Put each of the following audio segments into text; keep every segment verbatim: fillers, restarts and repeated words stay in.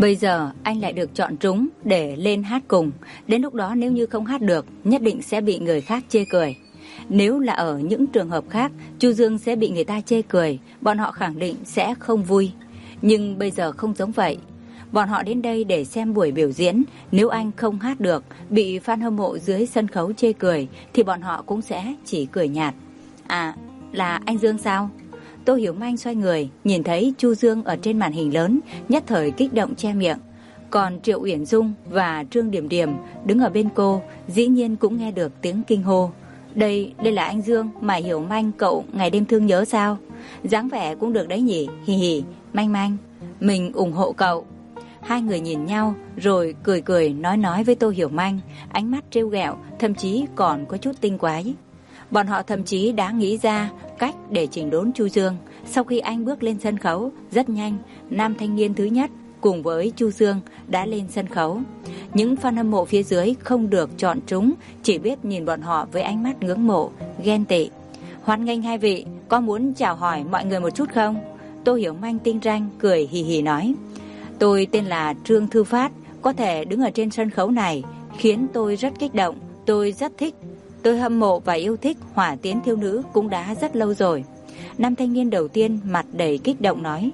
Bây giờ anh lại được chọn trúng để lên hát cùng. Đến lúc đó nếu như không hát được, nhất định sẽ bị người khác chê cười. Nếu là ở những trường hợp khác, Chu Dương sẽ bị người ta chê cười, bọn họ khẳng định sẽ không vui. Nhưng bây giờ không giống vậy. Bọn họ đến đây để xem buổi biểu diễn. Nếu anh không hát được, bị fan hâm mộ dưới sân khấu chê cười, thì bọn họ cũng sẽ chỉ cười nhạt. À, là anh Dương sao? Tô Hiểu Manh xoay người, nhìn thấy Chu Dương ở trên màn hình lớn, nhất thời kích động che miệng. Còn Triệu Uyển Dung và Trương Điểm Điểm đứng ở bên cô, dĩ nhiên cũng nghe được tiếng kinh hô. Đây, đây là anh Dương mà Hiểu Manh cậu ngày đêm thương nhớ sao? Dáng vẻ cũng được đấy nhỉ, hì hì, Manh Manh, mình ủng hộ cậu. Hai người nhìn nhau rồi cười cười nói nói với Tô Hiểu Manh, ánh mắt trêu ghẹo, thậm chí còn có chút tinh quái. Bọn họ thậm chí đã nghĩ ra cách để chỉnh đốn Chu Dương. Sau khi anh bước lên sân khấu, rất nhanh, nam thanh niên thứ nhất cùng với Chu Dương đã lên sân khấu. Những fan hâm mộ phía dưới không được chọn trúng, chỉ biết nhìn bọn họ với ánh mắt ngưỡng mộ, ghen tị. Hoan nghênh hai vị, có muốn chào hỏi mọi người một chút không? Tô Hiểu Manh tinh ranh cười hì hì nói. Tôi tên là Trương Thư Phát, có thể đứng ở trên sân khấu này khiến tôi rất kích động, tôi rất thích. Tôi hâm mộ và yêu thích Hỏa Tiến Thiếu Nữ cũng đã rất lâu rồi. Nam thanh niên đầu tiên mặt đầy kích động nói.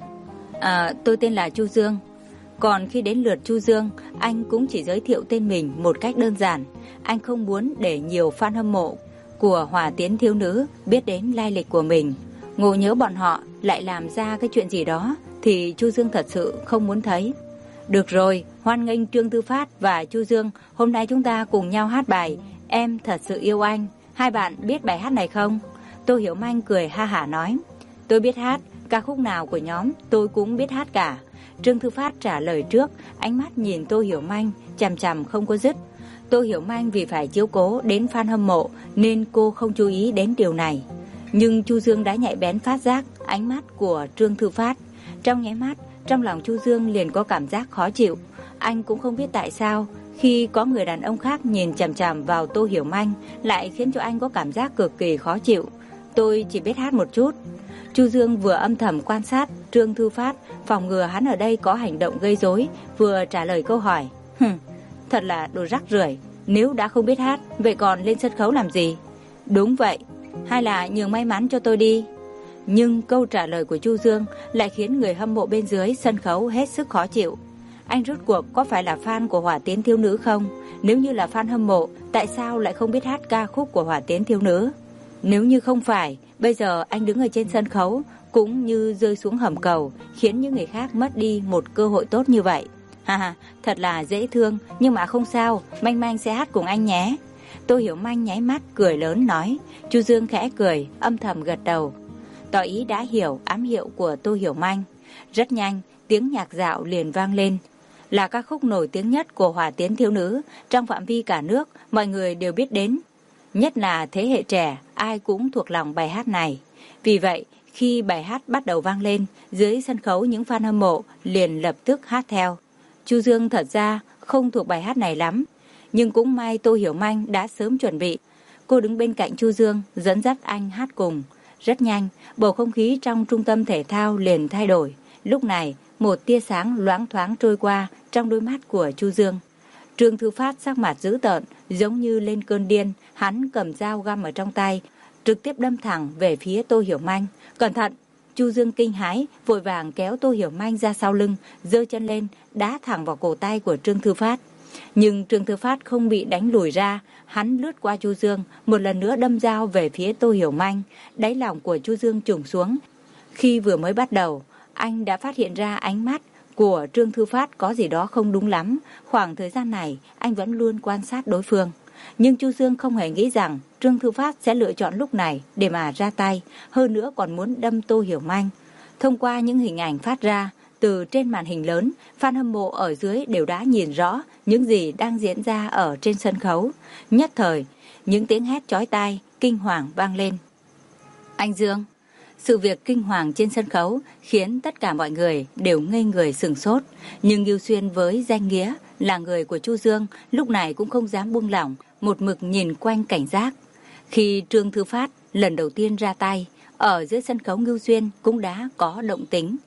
À, tôi tên là Chu Dương. Còn khi đến lượt Chu Dương, anh cũng chỉ giới thiệu tên mình một cách đơn giản. Anh không muốn để nhiều fan hâm mộ của Hỏa Tiến Thiếu Nữ biết đến lai lịch của mình. Ngộ nhớ bọn họ lại làm ra cái chuyện gì đó thì Chu Dương thật sự không muốn thấy. Được rồi, hoan nghênh Trương Tư Phát và Chu Dương, hôm nay chúng ta cùng nhau hát bài Em Thật Sự Yêu Anh. Hai bạn biết bài hát này không? Tô Hiểu Manh cười ha hả nói. Tôi biết hát, ca khúc nào của nhóm tôi cũng biết hát cả. Trương Thư Phát trả lời trước, ánh mắt nhìn Tô Hiểu Manh chằm chằm không có dứt. Tô Hiểu Manh vì phải chiếu cố đến fan hâm mộ nên cô không chú ý đến điều này. Nhưng Chu Dương đã nhạy bén phát giác ánh mắt của Trương Thư Phát. Trong nháy mắt, trong lòng Chu Dương liền có cảm giác khó chịu. Anh cũng không biết tại sao khi có người đàn ông khác nhìn chằm chằm vào Tô Hiểu Manh lại khiến cho anh có cảm giác cực kỳ khó chịu. Tôi chỉ biết hát một chút. Chu Dương vừa âm thầm quan sát Trương Thư Phát, phòng ngừa hắn ở đây có hành động gây rối, vừa trả lời câu hỏi. Hừm, thật là đồ rắc rưởi, nếu đã không biết hát, vậy còn lên sân khấu làm gì? Đúng vậy, hay là nhường may mắn cho tôi đi. Nhưng câu trả lời của Chu Dương lại khiến người hâm mộ bên dưới sân khấu hết sức khó chịu. Anh rốt cuộc có phải là fan của Hỏa Tiến Thiếu Nữ không? Nếu như là fan hâm mộ, tại sao lại không biết hát ca khúc của Hỏa Tiến Thiếu Nữ? Nếu như không phải, bây giờ anh đứng ở trên sân khấu cũng như rơi xuống hầm cầu, khiến những người khác mất đi một cơ hội tốt như vậy. Ha ha, thật là dễ thương, nhưng mà không sao, Manh Manh sẽ hát cùng anh nhé. Tô Hiểu Manh nháy mắt cười lớn nói. Chu Dương khẽ cười, âm thầm gật đầu, tỏ ý đã hiểu ám hiệu của Tô Hiểu Manh. Rất nhanh, tiếng nhạc dạo liền vang lên. Là ca khúc nổi tiếng nhất của Hỏa Tiến Thiếu Nữ, trong phạm vi cả nước, mọi người đều biết đến. Nhất là thế hệ trẻ, ai cũng thuộc lòng bài hát này. Vì vậy, khi bài hát bắt đầu vang lên, dưới sân khấu những fan hâm mộ liền lập tức hát theo. Chu Dương thật ra không thuộc bài hát này lắm, nhưng cũng may Tô Hiểu Manh đã sớm chuẩn bị. Cô đứng bên cạnh Chu Dương, dẫn dắt anh hát cùng. Rất nhanh, bầu không khí trong trung tâm thể thao liền thay đổi. Lúc này, một tia sáng loáng thoáng trôi qua trong đôi mắt của Chu Dương. Trương Thư Phát sắc mặt dữ tợn, giống như lên cơn điên, hắn cầm dao găm ở trong tay, trực tiếp đâm thẳng về phía Tô Hiểu Manh. Cẩn thận! Chu Dương kinh hãi, vội vàng kéo Tô Hiểu Manh ra sau lưng, giơ chân lên, đá thẳng vào cổ tay của Trương Thư Phát. Nhưng Trương Thư Phát không bị đánh lùi ra, hắn lướt qua Chu Dương, một lần nữa đâm dao về phía Tô Hiểu Manh. Đáy lòng của Chu Dương trùng xuống. Khi vừa mới bắt đầu, anh đã phát hiện ra ánh mắt của Trương Thư Phát có gì đó không đúng lắm. Khoảng thời gian này, anh vẫn luôn quan sát đối phương. Nhưng Chu Dương không hề nghĩ rằng Trương Thư Phát sẽ lựa chọn lúc này để mà ra tay, hơn nữa còn muốn đâm Tô Hiểu Manh. Thông qua những hình ảnh phát ra từ trên màn hình lớn, fan hâm mộ ở dưới đều đã nhìn rõ những gì đang diễn ra ở trên sân khấu. Nhất thời, những tiếng hét chói tai, kinh hoàng vang lên. Anh Dương! Sự việc kinh hoàng trên sân khấu khiến tất cả mọi người đều ngây người sửng sốt. Nhưng Ngưu Xuyên với danh nghĩa là người của Chu Dương lúc này cũng không dám buông lỏng, một mực nhìn quanh cảnh giác. Khi Trương Thư Phát lần đầu tiên ra tay, ở dưới sân khấu Ngưu Xuyên cũng đã có động tính.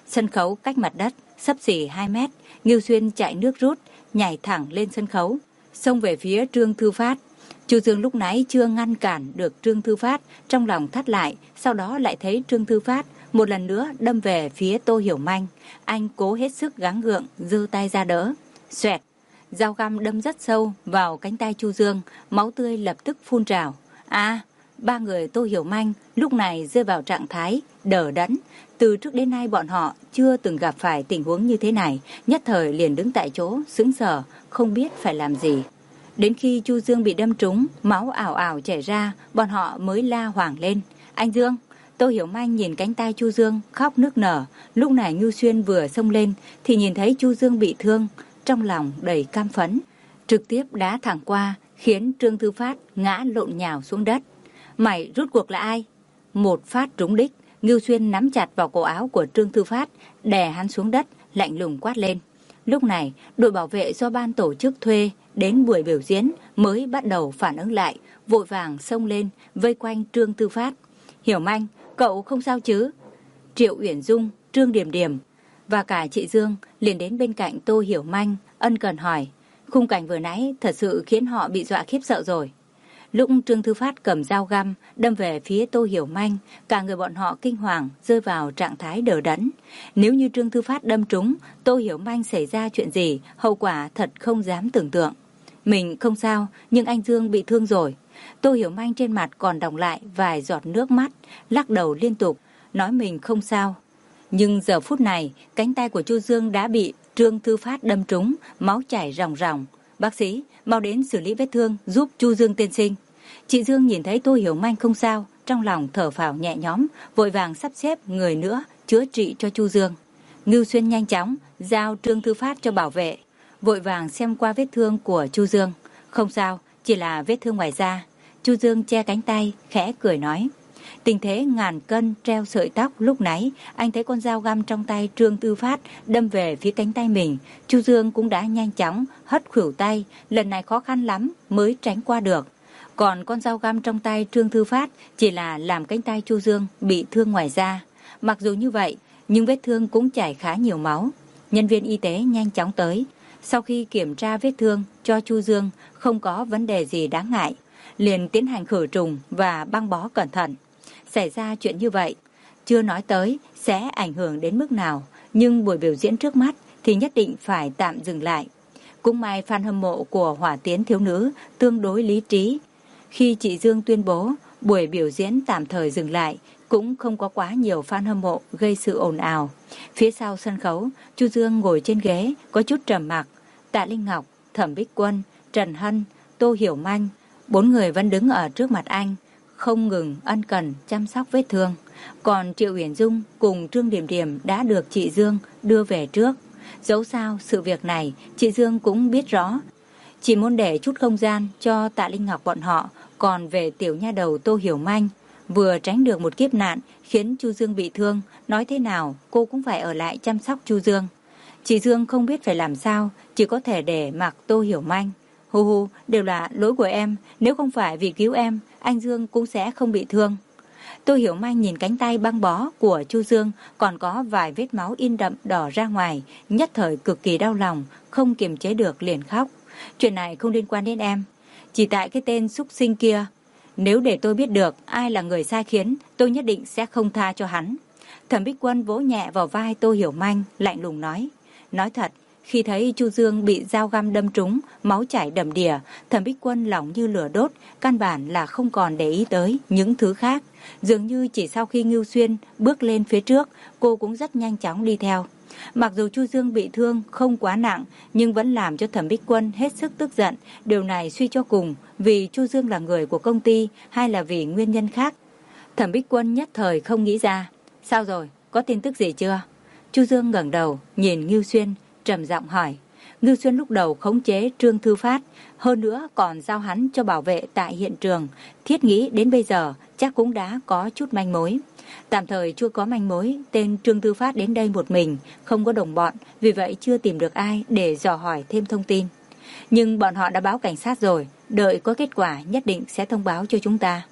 Sân khấu cách mặt đất xấp xỉ hai mét. Ngưu Xuyên chạy nước rút, nhảy thẳng lên sân khấu, xông về phía Trương Thư Phát. Chu Dương lúc nãy chưa ngăn cản được Trương Thư Phát, trong lòng thắt lại, sau đó lại thấy Trương Thư Phát một lần nữa đâm về phía Tô Hiểu Manh. Anh cố hết sức gắng gượng, giơ tay ra đỡ. Xoẹt, dao găm đâm rất sâu vào cánh tay Chu Dương, máu tươi lập tức phun trào. À, ba người Tô Hiểu Manh lúc này rơi vào trạng thái đờ đẫn. Từ trước đến nay bọn họ chưa từng gặp phải tình huống như thế này, nhất thời liền đứng tại chỗ, sững sờ, không biết phải làm gì. Đến khi Chu Dương bị đâm trúng, máu ảo ảo chảy ra, bọn họ mới la hoảng lên. Anh Dương! Tô Hiểu Manh nhìn cánh tay Chu Dương, khóc nức nở. Lúc này Ngưu Xuyên vừa xông lên, thì nhìn thấy Chu Dương bị thương, trong lòng đầy cam phẫn. Trực tiếp đá thẳng qua, khiến Trương Thư Phát ngã lộn nhào xuống đất. Mày rút cuộc là ai? Một phát trúng đích, Ngưu Xuyên nắm chặt vào cổ áo của Trương Thư Phát, đè hắn xuống đất, lạnh lùng quát lên. Lúc này, đội bảo vệ do ban tổ chức thuê đến buổi biểu diễn mới bắt đầu phản ứng lại, vội vàng xông lên, vây quanh Trương Thư Phát. Hiểu Manh, cậu không sao chứ? Triệu Uyển Dung, Trương Điềm Điềm và cả chị Dương liền đến bên cạnh Tô Hiểu Manh, ân cần hỏi. Khung cảnh vừa nãy thật sự khiến họ bị dọa khiếp sợ rồi. Lúc Trương Thư Phát cầm dao găm đâm về phía Tô Hiểu Manh, cả người bọn họ kinh hoàng, rơi vào trạng thái đờ đẫn. Nếu như Trương Thư Phát đâm trúng, Tô Hiểu Manh xảy ra chuyện gì, hậu quả thật không dám tưởng tượng. Mình không sao, nhưng anh Dương bị thương rồi. Tô Hiểu Manh trên mặt còn đọng lại vài giọt nước mắt, lắc đầu liên tục, nói mình không sao. Nhưng giờ phút này, cánh tay của Chu Dương đã bị Trương Thư Phát đâm trúng, máu chảy ròng ròng. Bác sĩ, mau đến xử lý vết thương, giúp Chu Dương tiên sinh. Chị Dương nhìn thấy Tô Hiểu Manh không sao, trong lòng thở phào nhẹ nhõm, vội vàng sắp xếp người nữa chữa trị cho Chu Dương. Ngưu Xuyên nhanh chóng giao Trương Thư Phát cho bảo vệ, vội vàng xem qua vết thương của Chu Dương. Không sao, chỉ là vết thương ngoài da. Chu Dương che cánh tay, khẽ cười nói. Tình thế ngàn cân treo sợi tóc, lúc nãy anh thấy con dao găm trong tay Trương Thư Phát đâm về phía cánh tay mình. Chu Dương cũng đã nhanh chóng hất khuỷu tay, lần này khó khăn lắm mới tránh qua được. Còn con dao găm trong tay Trương Thư Phát chỉ là làm cánh tay Chu Dương bị thương ngoài da. Mặc dù như vậy, nhưng vết thương cũng chảy khá nhiều máu. Nhân viên y tế nhanh chóng tới. Sau khi kiểm tra vết thương cho Chu Dương không có vấn đề gì đáng ngại, liền tiến hành khử trùng và băng bó cẩn thận. Xảy ra chuyện như vậy, chưa nói tới sẽ ảnh hưởng đến mức nào, nhưng buổi biểu diễn trước mắt thì nhất định phải tạm dừng lại. Cũng may fan hâm mộ của Hỏa Tiến Thiếu Nữ tương đối lý trí. Khi chị Dương tuyên bố buổi biểu diễn tạm thời dừng lại, cũng không có quá nhiều fan hâm mộ gây sự ồn ào. Phía sau sân khấu, Chu Dương ngồi trên ghế có chút trầm mặc. Tạ Linh Ngọc, Thẩm Bích Quân, Trần Hân, Tô Hiểu Manh, bốn người vẫn đứng ở trước mặt anh, không ngừng ân cần chăm sóc vết thương. Còn Triệu Uyển Dung cùng Trương Điềm Điềm đã được chị Dương đưa về trước. Dẫu sao sự việc này chị Dương cũng biết rõ, chỉ muốn để chút không gian cho Tạ Linh Ngọc bọn họ. Còn về tiểu nha đầu Tô Hiểu Manh, vừa tránh được một kiếp nạn khiến Chu Dương bị thương, nói thế nào cô cũng phải ở lại chăm sóc Chu Dương. Chị Dương không biết phải làm sao, chỉ có thể để mặc Tô Hiểu Manh. Hu hu, đều là lỗi của em, nếu không phải vì cứu em, anh Dương cũng sẽ không bị thương. Tô Hiểu Manh nhìn cánh tay băng bó của Chu Dương còn có vài vết máu in đậm đỏ ra ngoài, nhất thời cực kỳ đau lòng, không kiềm chế được liền khóc. Chuyện này không liên quan đến em, chỉ tại cái tên xúc sinh kia. Nếu để tôi biết được ai là người sai khiến, tôi nhất định sẽ không tha cho hắn. Thẩm Bích Quân vỗ nhẹ vào vai Tô Hiểu Manh, lạnh lùng nói. Nói thật, khi thấy Chu Dương bị dao găm đâm trúng, máu chảy đầm đìa, Thẩm Bích Quân lòng như lửa đốt, căn bản là không còn để ý tới những thứ khác. Dường như chỉ sau khi Ngưu Xuyên bước lên phía trước, cô cũng rất nhanh chóng đi theo. Mặc dù Chu Dương bị thương không quá nặng, nhưng vẫn làm cho Thẩm Bích Quân hết sức tức giận. Điều này suy cho cùng, vì Chu Dương là người của công ty hay là vì nguyên nhân khác, Thẩm Bích Quân nhất thời không nghĩ ra. Sao rồi, có tin tức gì chưa? Chu Dương ngẩng đầu nhìn Ngưu Xuyên, trầm giọng hỏi. Ngưu Xuyên lúc đầu khống chế Trương Thư Phát, hơn nữa còn giao hắn cho bảo vệ tại hiện trường. Thiết nghĩ đến bây giờ chắc cũng đã có chút manh mối. Tạm thời chưa có manh mối, tên Trương Thư Phát đến đây một mình, không có đồng bọn, vì vậy chưa tìm được ai để dò hỏi thêm thông tin. Nhưng bọn họ đã báo cảnh sát rồi, đợi có kết quả nhất định sẽ thông báo cho chúng ta.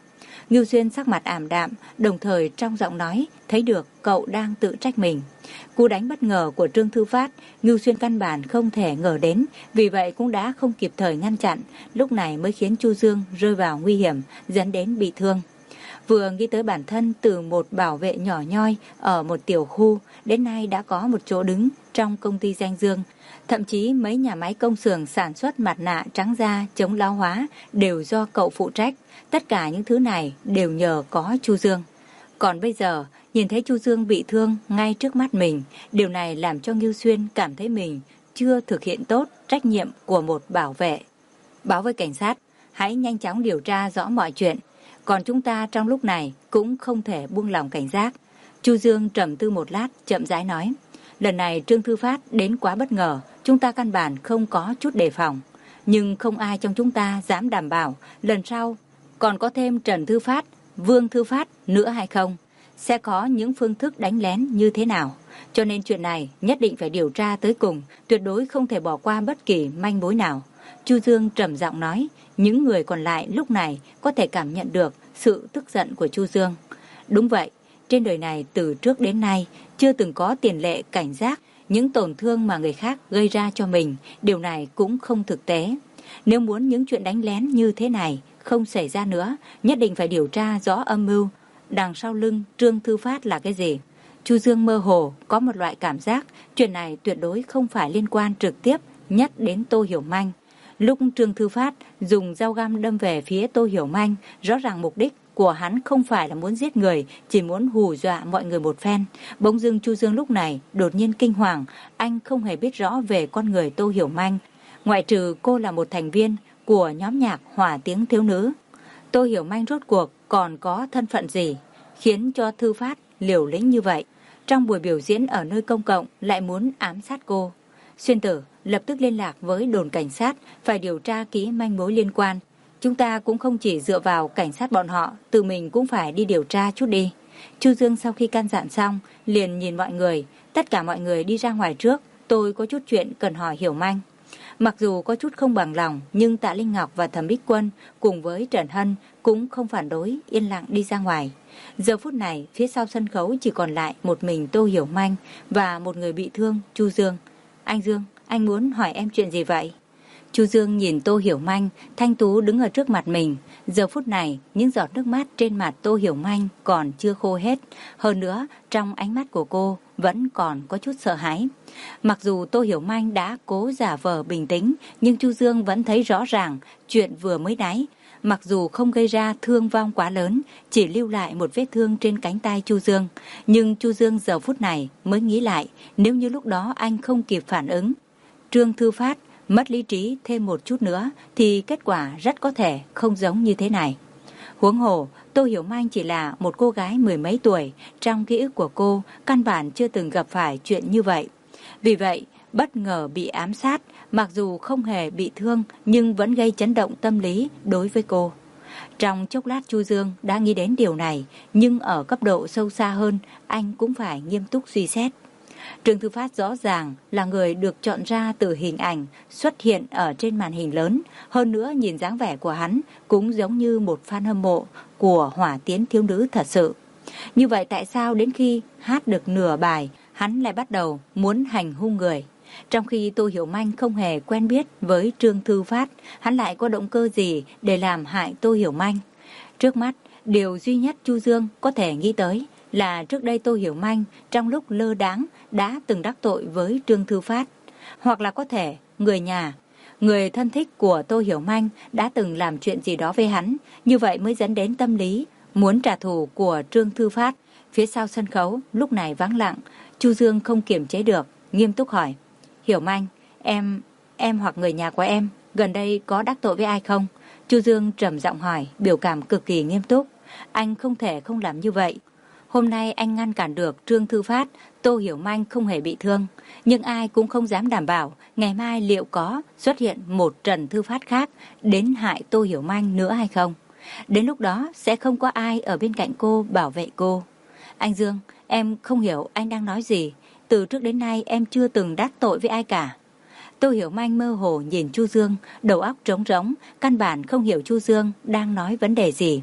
Ngưu Xuyên sắc mặt ảm đạm, đồng thời trong giọng nói thấy được cậu đang tự trách mình. Cú đánh bất ngờ của Trương Thư Phát, Ngưu Xuyên căn bản không thể ngờ đến, vì vậy cũng đã không kịp thời ngăn chặn, lúc này mới khiến Chu Dương rơi vào nguy hiểm, dẫn đến bị thương. Vừa nghĩ tới bản thân từ một bảo vệ nhỏ nhoi ở một tiểu khu, đến nay đã có một chỗ đứng trong công ty danh dương. Thậm chí mấy nhà máy công xưởng sản xuất mặt nạ trắng da chống lão hóa đều do cậu phụ trách. Tất cả những thứ này đều nhờ có Chu Dương. Còn bây giờ, nhìn thấy Chu Dương bị thương ngay trước mắt mình, điều này làm cho Ngưu Xuyên cảm thấy mình chưa thực hiện tốt trách nhiệm của một bảo vệ. Báo với cảnh sát, hãy nhanh chóng điều tra rõ mọi chuyện. Còn chúng ta trong lúc này cũng không thể buông lỏng cảnh giác. Chu Dương trầm tư một lát, chậm rãi nói. Lần này Trương Thư Phát đến quá bất ngờ, chúng ta căn bản không có chút đề phòng. Nhưng không ai trong chúng ta dám đảm bảo lần sau còn có thêm Trần Thư Phát, Vương Thư Phát nữa hay không, sẽ có những phương thức đánh lén như thế nào. Cho nên chuyện này nhất định phải điều tra tới cùng, tuyệt đối không thể bỏ qua bất kỳ manh mối nào. Chu Dương trầm giọng nói. Những người còn lại lúc này có thể cảm nhận được sự tức giận của Chu Dương. Đúng vậy, trên đời này từ trước đến nay chưa từng có tiền lệ cảnh giác những tổn thương mà người khác gây ra cho mình, điều này cũng không thực tế. Nếu muốn những chuyện đánh lén như thế này không xảy ra nữa, nhất định phải điều tra rõ âm mưu đằng sau lưng Trương Thư Phát là cái gì. Chu Dương mơ hồ có một loại cảm giác chuyện này tuyệt đối không phải liên quan trực tiếp nhất đến Tô Hiểu Manh. Lúc Trương Thư Phát dùng dao găm đâm về phía Tô Hiểu Manh, rõ ràng mục đích của hắn không phải là muốn giết người, chỉ muốn hù dọa mọi người một phen. Bỗng dưng Chu Dương lúc này đột nhiên kinh hoàng, anh không hề biết rõ về con người Tô Hiểu Manh, ngoại trừ cô là một thành viên của nhóm nhạc Hỏa Tiếng Thiếu Nữ. Tô Hiểu Manh rốt cuộc còn có thân phận gì khiến cho Thư Phát liều lĩnh như vậy, trong buổi biểu diễn ở nơi công cộng lại muốn ám sát cô. Xuyên Tử lập tức liên lạc với đồn cảnh sát, phải điều tra kỹ manh mối liên quan. Chúng ta cũng không chỉ dựa vào cảnh sát bọn họ, tự mình cũng phải đi điều tra chút đi. Chu Dương sau khi căn dặn xong, liền nhìn mọi người. Tất cả mọi người đi ra ngoài trước, tôi có chút chuyện cần hỏi Hiểu Manh. Mặc dù có chút không bằng lòng, nhưng Tạ Linh Ngọc và Thẩm Bích Quân cùng với Trần Hân cũng không phản đối, yên lặng đi ra ngoài. Giờ phút này, phía sau sân khấu chỉ còn lại một mình Tô Hiểu Manh và một người bị thương, Chu Dương. Anh Dương, anh muốn hỏi em chuyện gì vậy? Chu Dương nhìn Tô Hiểu Manh, thanh tú đứng ở trước mặt mình. Giờ phút này, những giọt nước mắt trên mặt Tô Hiểu Manh còn chưa khô hết. Hơn nữa, trong ánh mắt của cô vẫn còn có chút sợ hãi. Mặc dù Tô Hiểu Manh đã cố giả vờ bình tĩnh, nhưng Chu Dương vẫn thấy rõ ràng chuyện vừa mới nãy. Mặc dù không gây ra thương vong quá lớn, chỉ lưu lại một vết thương trên cánh tay Chu Dương. Nhưng Chu Dương giờ phút này mới nghĩ lại, nếu như lúc đó anh không kịp phản ứng, Trương Thư Phát mất lý trí thêm một chút nữa, thì kết quả rất có thể không giống như thế này. Huống hồ, Tô Hiểu Manh chỉ là một cô gái mười mấy tuổi, trong ký ức của cô căn bản chưa từng gặp phải chuyện như vậy. Vì vậy, bất ngờ bị ám sát, mặc dù không hề bị thương nhưng vẫn gây chấn động tâm lý đối với cô. Trong chốc lát Chu Dương đã nghĩ đến điều này, nhưng ở cấp độ sâu xa hơn, anh cũng phải nghiêm túc suy xét. Trương Thư Phát rõ ràng là người được chọn ra từ hình ảnh xuất hiện ở trên màn hình lớn. Hơn nữa nhìn dáng vẻ của hắn cũng giống như một fan hâm mộ của Hỏa Tiến Thiếu Nữ thật sự. Như vậy tại sao đến khi hát được nửa bài, hắn lại bắt đầu muốn hành hung người? Trong khi Tô Hiểu Manh không hề quen biết với Trương Thư Phát, hắn lại có động cơ gì để làm hại Tô Hiểu Manh? Trước mắt, điều duy nhất Chu Dương có thể nghĩ tới là trước đây Tô Hiểu Manh trong lúc lơ đãng đã từng đắc tội với Trương Thư Phát. Hoặc là có thể người nhà, người thân thích của Tô Hiểu Manh đã từng làm chuyện gì đó với hắn, như vậy mới dẫn đến tâm lý muốn trả thù của Trương Thư Phát. Phía sau sân khấu lúc này vắng lặng, Chu Dương không kiềm chế được, nghiêm túc hỏi. Hiểu Manh, em, em hoặc người nhà của em gần đây có đắc tội với ai không? Chu Dương trầm giọng hỏi, biểu cảm cực kỳ nghiêm túc. Anh không thể không làm như vậy. Hôm nay anh ngăn cản được Trương Thư Phát, Tô Hiểu Manh không hề bị thương. Nhưng ai cũng không dám đảm bảo ngày mai liệu có xuất hiện một Trần Thư Phát khác đến hại Tô Hiểu Manh nữa hay không. Đến lúc đó sẽ không có ai ở bên cạnh cô bảo vệ cô. Anh Dương, em không hiểu anh đang nói gì. Từ trước đến nay em chưa từng đắc tội với ai cả. Tô Hiểu Manh mơ hồ nhìn Chu Dương, đầu óc trống rỗng, căn bản không hiểu Chu Dương đang nói vấn đề gì.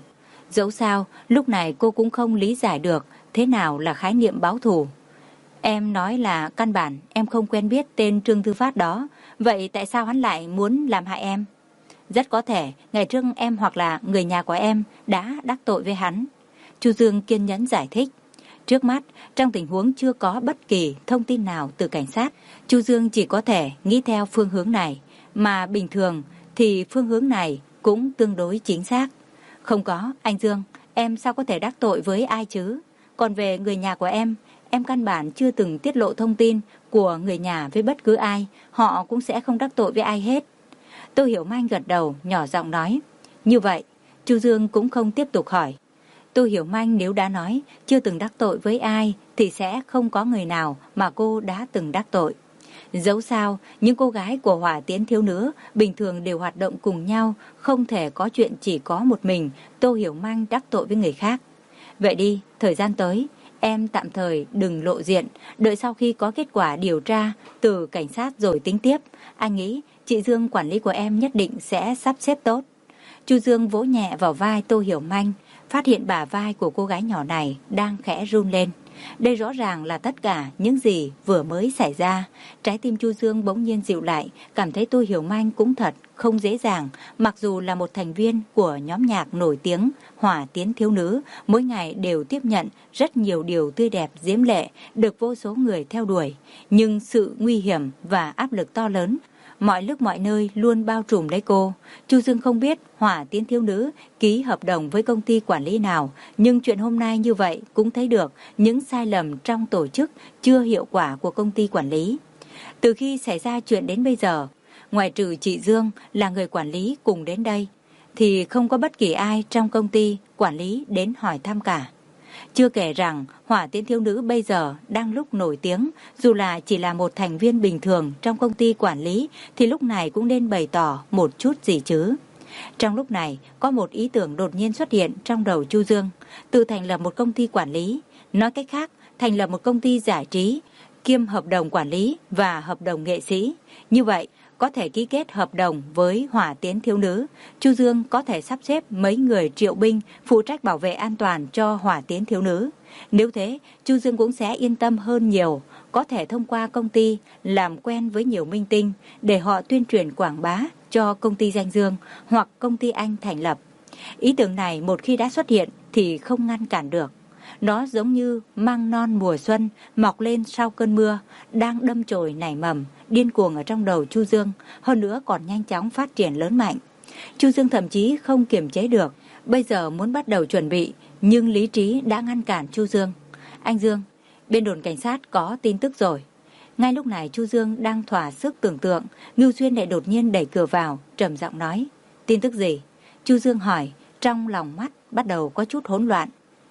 Dẫu sao, lúc này cô cũng không lý giải được thế nào là khái niệm báo thù. Em nói là căn bản em không quen biết tên Trương Thư Phát đó, vậy tại sao hắn lại muốn làm hại em? Rất có thể ngày trước em hoặc là người nhà của em đã đắc tội với hắn. Chu Dương kiên nhẫn giải thích. Trước mắt, trong tình huống chưa có bất kỳ thông tin nào từ cảnh sát, Chu Dương chỉ có thể nghĩ theo phương hướng này, mà bình thường thì phương hướng này cũng tương đối chính xác. Không có, anh Dương, em sao có thể đắc tội với ai chứ? Còn về người nhà của em, em căn bản chưa từng tiết lộ thông tin của người nhà với bất cứ ai, họ cũng sẽ không đắc tội với ai hết. Tô Hiểu Manh gật đầu, nhỏ giọng nói. Như vậy, Chu Dương cũng không tiếp tục hỏi. Tô Hiểu Manh nếu đã nói chưa từng đắc tội với ai thì sẽ không có người nào mà cô đã từng đắc tội. Dẫu sao, những cô gái của Hỏa Tiễn Thiếu Nữ bình thường đều hoạt động cùng nhau, không thể có chuyện chỉ có một mình Tô Hiểu Manh đắc tội với người khác. Vậy đi, thời gian tới, em tạm thời đừng lộ diện, đợi sau khi có kết quả điều tra từ cảnh sát rồi tính tiếp. Anh nghĩ chị Dương quản lý của em nhất định sẽ sắp xếp tốt. Chu Dương vỗ nhẹ vào vai Tô Hiểu Manh, phát hiện bả vai của cô gái nhỏ này đang khẽ run lên. Đây rõ ràng là tất cả những gì vừa mới xảy ra. Trái tim Chu Dương bỗng nhiên dịu lại, cảm thấy Tô Hiểu Manh cũng thật không dễ dàng. Mặc dù là một thành viên của nhóm nhạc nổi tiếng Hỏa Tiễn Thiếu Nữ, mỗi ngày đều tiếp nhận rất nhiều điều tươi đẹp diễm lệ, được vô số người theo đuổi. Nhưng sự nguy hiểm và áp lực to lớn mọi lúc mọi nơi luôn bao trùm lấy cô. Chu Dương không biết Hỏa Tiễn Thiếu Nữ ký hợp đồng với công ty quản lý nào, nhưng chuyện hôm nay như vậy cũng thấy được những sai lầm trong tổ chức chưa hiệu quả của công ty quản lý. Từ khi xảy ra chuyện đến bây giờ, ngoài trừ chị Dương là người quản lý cùng đến đây, thì không có bất kỳ ai trong công ty quản lý đến hỏi thăm cả. Chưa kể rằng Hỏa Tiễn Thiếu Nữ bây giờ đang lúc nổi tiếng, dù là chỉ là một thành viên bình thường trong công ty quản lý thì lúc này cũng nên bày tỏ một chút gì chứ. Trong lúc này có một ý tưởng đột nhiên xuất hiện trong đầu Chu Dương, tự thành lập một công ty quản lý, nói cách khác thành lập một công ty giải trí, kiêm hợp đồng quản lý và hợp đồng nghệ sĩ. Như vậy có thể ký kết hợp đồng với Hỏa Tiễn Thiếu Nữ, Chu Dương có thể sắp xếp mấy người triệu binh phụ trách bảo vệ an toàn cho Hỏa Tiễn Thiếu Nữ. Nếu thế, Chu Dương cũng sẽ yên tâm hơn nhiều, có thể thông qua công ty làm quen với nhiều minh tinh để họ tuyên truyền quảng bá cho công ty danh Dương hoặc công ty anh thành lập. Ý tưởng này một khi đã xuất hiện thì không ngăn cản được. Nó giống như măng non mùa xuân mọc lên sau cơn mưa, đang đâm chồi nảy mầm, điên cuồng ở trong đầu Chu Dương, hơn nữa còn nhanh chóng phát triển lớn mạnh. Chu Dương thậm chí không kiềm chế được, bây giờ muốn bắt đầu chuẩn bị, nhưng lý trí đã ngăn cản Chu Dương. Anh Dương, bên đồn cảnh sát có tin tức rồi. Ngay lúc này Chu Dương đang thỏa sức tưởng tượng, Ngưu Xuyên lại đột nhiên đẩy cửa vào, trầm giọng nói. Tin tức gì? Chu Dương hỏi, trong lòng mắt bắt đầu có chút hỗn loạn.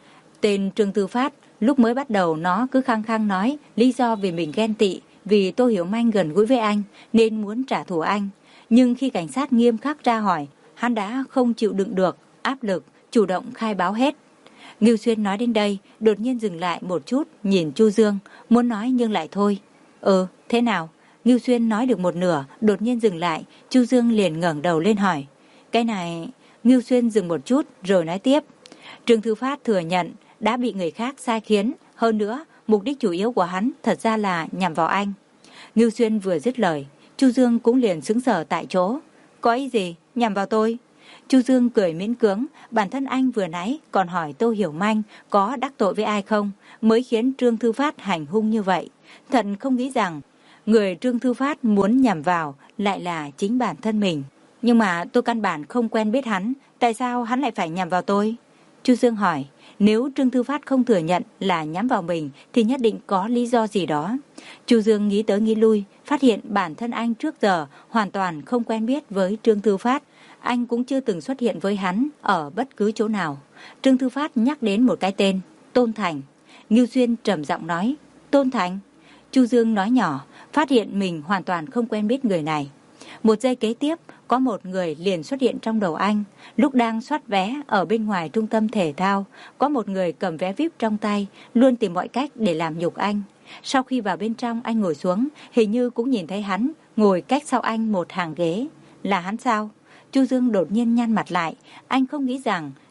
Tên Trương Thư Phát, lúc mới bắt đầu nó cứ khăng khăng nói lý do vì mình ghen tị, vì Tô Hiểu Manh gần gũi với anh nên muốn trả thù anh. Nhưng khi cảnh sát nghiêm khắc ra hỏi, hắn đã không chịu đựng được áp lực, chủ động khai báo hết. Ngưu Xuyên nói đến đây, đột nhiên dừng lại một chút, nhìn Chu Dương, muốn nói nhưng lại thôi. Ừ, thế nào? Ngưu Xuyên nói được một nửa, đột nhiên dừng lại, Chu Dương liền ngẩng đầu lên hỏi. Cái này... Ngưu Xuyên dừng một chút rồi nói tiếp. Trương Thư Phát thừa nhận đã bị người khác sai khiến, hơn nữa mục đích chủ yếu của hắn thật ra là nhằm vào anh. Ngưu Xuyên vừa dứt lời, Chu Dương cũng liền sững sờ tại chỗ. Có ý gì? Nhằm vào tôi? Chu Dương cười miễn cưỡng, bản thân anh vừa nãy còn hỏi Tô Hiểu Manh có đắc tội với ai không, mới khiến Trương Thư Phát hành hung như vậy. Thật không nghĩ rằng người Trương Thư Phát muốn nhằm vào lại là chính bản thân mình. Nhưng mà tôi căn bản không quen biết hắn, tại sao hắn lại phải nhằm vào tôi? Chu Dương hỏi, nếu Trương Thư Phát không thừa nhận là nhắm vào mình thì nhất định có lý do gì đó. Chu Dương nghĩ tới nghĩ lui, phát hiện bản thân anh trước giờ hoàn toàn không quen biết với Trương Thư Phát. Anh cũng chưa từng xuất hiện với hắn ở bất cứ chỗ nào. Trương Thư Phát nhắc đến một cái tên, Tôn Thành. Ngưu Xuyên trầm giọng nói, Tôn Thành? Chu Dương nói nhỏ, phát hiện mình hoàn toàn không quen biết người này. Một giây kế tiếp, có một người liền xuất hiện trong đầu anh. Lúc đang soát vé ở bên ngoài trung tâm thể thao, có một người cầm vé vi ai pi trong tay, luôn tìm mọi cách để làm nhục anh. Sau khi vào bên trong anh ngồi xuống, hình như cũng nhìn thấy hắn ngồi cách sau anh một hàng ghế. Là hắn sao? Chu Dương đột nhiên nhăn mặt lại, anh không nghĩ rằng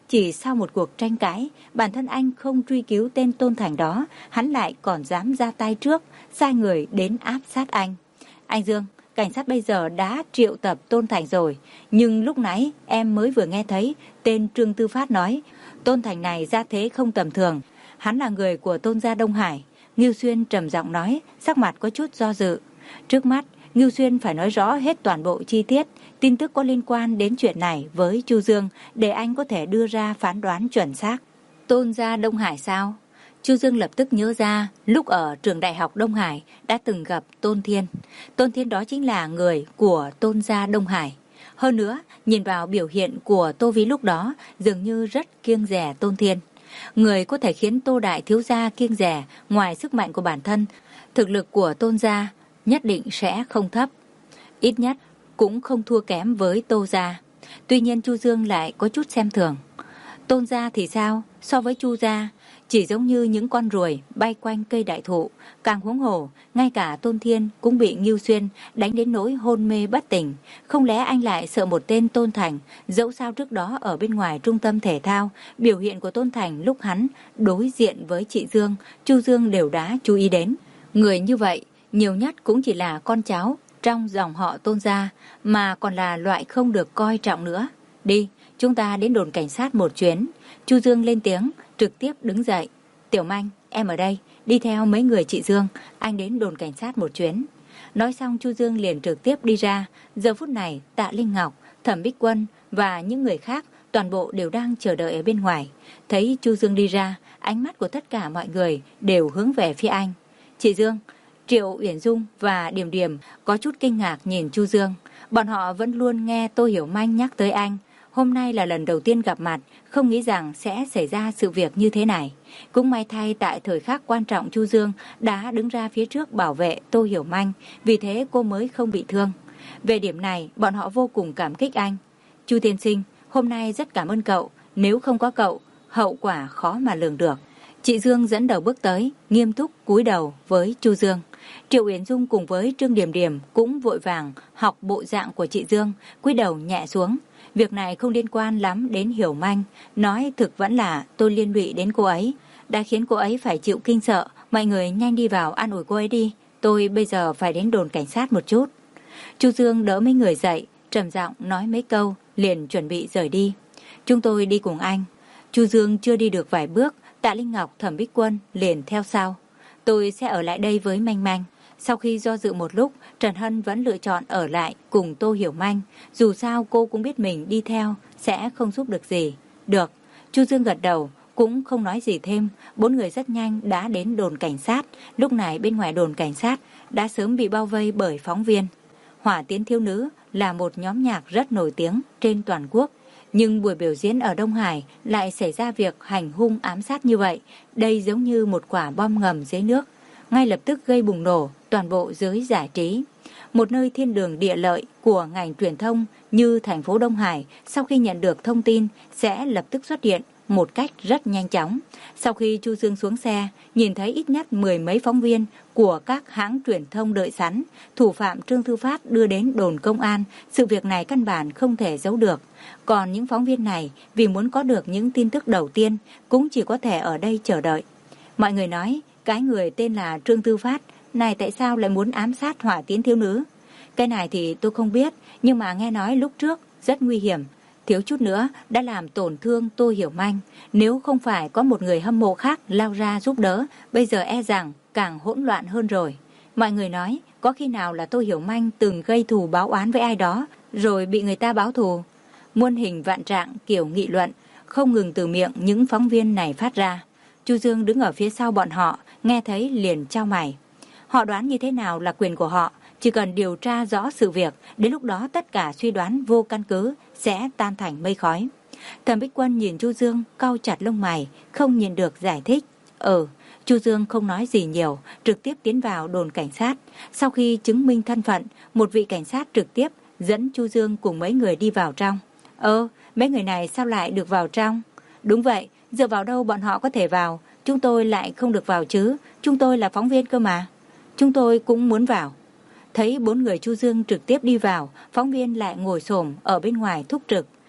Chỉ sau một cuộc tranh cãi, bản thân anh không truy cứu tên Tôn Thành đó, hắn lại còn dám ra tay trước, sai người đến áp sát anh. Anh Dương, cảnh sát bây giờ đã triệu tập Tôn Thành rồi, nhưng lúc nãy em mới vừa nghe thấy tên Trương Tư Phát nói, Tôn Thành này ra thế không tầm thường, hắn là người của Tôn gia Đông Hải. Ngưu Xuyên trầm giọng nói, sắc mặt có chút do dự. Trước mắt, Ngưu Xuyên phải nói rõ hết toàn bộ chi tiết, tin tức có liên quan đến chuyện này với Chu Dương để anh có thể đưa ra phán đoán chuẩn xác. Tôn gia Đông Hải sao? Chu Dương lập tức nhớ ra, lúc ở trường đại học Đông Hải đã từng gặp Tôn Thiên. Tôn Thiên đó chính là người của Tôn gia Đông Hải. Hơn nữa, nhìn vào biểu hiện của Tô Vĩ lúc đó, dường như rất kiêng dè Tôn Thiên. Người có thể khiến Tô đại thiếu gia kiêng dè, ngoài sức mạnh của bản thân, thực lực của Tôn gia nhất định sẽ không thấp. Ít nhất cũng không thua kém với Tô gia. Tuy nhiên Chu Dương lại có chút xem thường. Tôn gia thì sao? So với Chu gia, chỉ giống như những con ruồi bay quanh cây đại thụ. Càng huống hồ, ngay cả Tôn Thiên cũng bị Ngưu Xuyên đánh đến nỗi hôn mê bất tỉnh. Không lẽ anh lại sợ một tên Tôn Thành? Dẫu sao trước đó ở bên ngoài trung tâm thể thao, biểu hiện của Tôn Thành lúc hắn đối diện với chị Dương, Chu Dương đều đã chú ý đến. Người như vậy, nhiều nhất cũng chỉ là con cháu trong dòng họ Tôn gia, mà còn là loại không được coi trọng nữa. Đi, chúng ta đến đồn cảnh sát một chuyến. Chu Dương lên tiếng, trực tiếp đứng dậy. Tiểu Manh, em ở đây, đi theo mấy người chị Dương, anh đến đồn cảnh sát một chuyến. Nói xong Chu Dương liền trực tiếp đi ra. Giờ phút này Tạ Linh Ngọc, Thẩm Bích Quân và những người khác toàn bộ đều đang chờ đợi ở bên ngoài. Thấy Chu Dương đi ra, ánh mắt của tất cả mọi người đều hướng về phía anh. Chị Dương, Triệu Uyển Dung và Điềm Điềm có chút kinh ngạc nhìn Chu Dương. Bọn họ vẫn luôn nghe Tô Hiểu Manh nhắc tới anh. Hôm nay là lần đầu tiên gặp mặt, không nghĩ rằng sẽ xảy ra sự việc như thế này. Cũng may thay tại thời khắc quan trọng Chu Dương đã đứng ra phía trước bảo vệ Tô Hiểu Manh, vì thế cô mới không bị thương. Về điểm này, bọn họ vô cùng cảm kích anh. Chu tiên sinh, hôm nay rất cảm ơn cậu, nếu không có cậu, hậu quả khó mà lường được. Chị Dương dẫn đầu bước tới, nghiêm túc cúi đầu với Chu Dương. Triệu Uyển Dung cùng với Trương Điềm Điềm cũng vội vàng học bộ dạng của chị Dương, cúi đầu nhẹ xuống. Việc này không liên quan lắm đến Hiểu Manh, nói thực vẫn là tôi liên lụy đến cô ấy, đã khiến cô ấy phải chịu kinh sợ. Mọi người nhanh đi vào an ủi cô ấy đi, tôi bây giờ phải đến đồn cảnh sát một chút. Chu Dương đỡ mấy người dậy, trầm giọng nói mấy câu, liền chuẩn bị rời đi. Chúng tôi đi cùng anh. Chu Dương chưa đi được vài bước, Tạ Linh Ngọc, Thẩm Bích Quân liền theo sau. Tôi sẽ ở lại đây với Manh Manh. Sau khi do dự một lúc, Trần Hân vẫn lựa chọn ở lại cùng Tô Hiểu Manh. Dù sao cô cũng biết mình đi theo sẽ không giúp được gì. Được, Chu Dương gật đầu, cũng không nói gì thêm. Bốn người rất nhanh đã đến đồn cảnh sát. Lúc này bên ngoài đồn cảnh sát đã sớm bị bao vây bởi phóng viên. Hỏa Tiến Thiếu Nữ là một nhóm nhạc rất nổi tiếng trên toàn quốc. Nhưng buổi biểu diễn ở Đông Hải lại xảy ra việc hành hung ám sát như vậy. Đây giống như một quả bom ngầm dưới nước, ngay lập tức gây bùng nổ toàn bộ giới giải trí. Một nơi thiên đường địa lợi của ngành truyền thông như thành phố Đông Hải, sau khi nhận được thông tin sẽ lập tức xuất hiện một cách rất nhanh chóng. Sau khi Chu Dương xuống xe, nhìn thấy ít nhất mười mấy phóng viên của các hãng truyền thông đợi sẵn, thủ phạm Trương Tư Phát đưa đến đồn công an, sự việc này căn bản không thể giấu được. Còn những phóng viên này vì muốn có được những tin tức đầu tiên cũng chỉ có thể ở đây chờ đợi. Mọi người nói, cái người tên là Trương Tư Phát này tại sao lại muốn ám sát Hỏa Tiến Thiếu Nữ? Cái này thì tôi không biết, nhưng mà nghe nói lúc trước rất nguy hiểm, thiếu chút nữa đã làm tổn thương Tô Hiểu Manh. Nếu không phải có một người hâm mộ khác lao ra giúp đỡ, bây giờ e rằng càng hỗn loạn hơn rồi. Mọi người nói, có khi nào là Tô Hiểu Manh từng gây thù báo oán với ai đó, rồi bị người ta báo thù? Muôn hình vạn trạng kiểu nghị luận không ngừng từ miệng những phóng viên này phát ra. Chu Dương đứng ở phía sau bọn họ, nghe thấy liền chau mày. Họ đoán như thế nào là quyền của họ, chỉ cần điều tra rõ sự việc, đến lúc đó tất cả suy đoán vô căn cứ sẽ tan thành mây khói. Thẩm Bích Quân nhìn Chu Dương cau chặt lông mày, không nhìn được giải thích. Ừ, Chu Dương không nói gì nhiều, trực tiếp tiến vào đồn cảnh sát. Sau khi chứng minh thân phận, một vị cảnh sát trực tiếp dẫn Chu Dương cùng mấy người đi vào trong. Ơ, mấy người này sao lại được vào trong? Đúng vậy, dựa vào đâu bọn họ có thể vào, chúng tôi lại không được vào chứ, chúng tôi là phóng viên cơ mà. Chúng tôi cũng muốn vào. Thấy bốn người Chu Dương trực tiếp đi vào, phóng viên lại ngồi xổm ở bên ngoài thúc trực.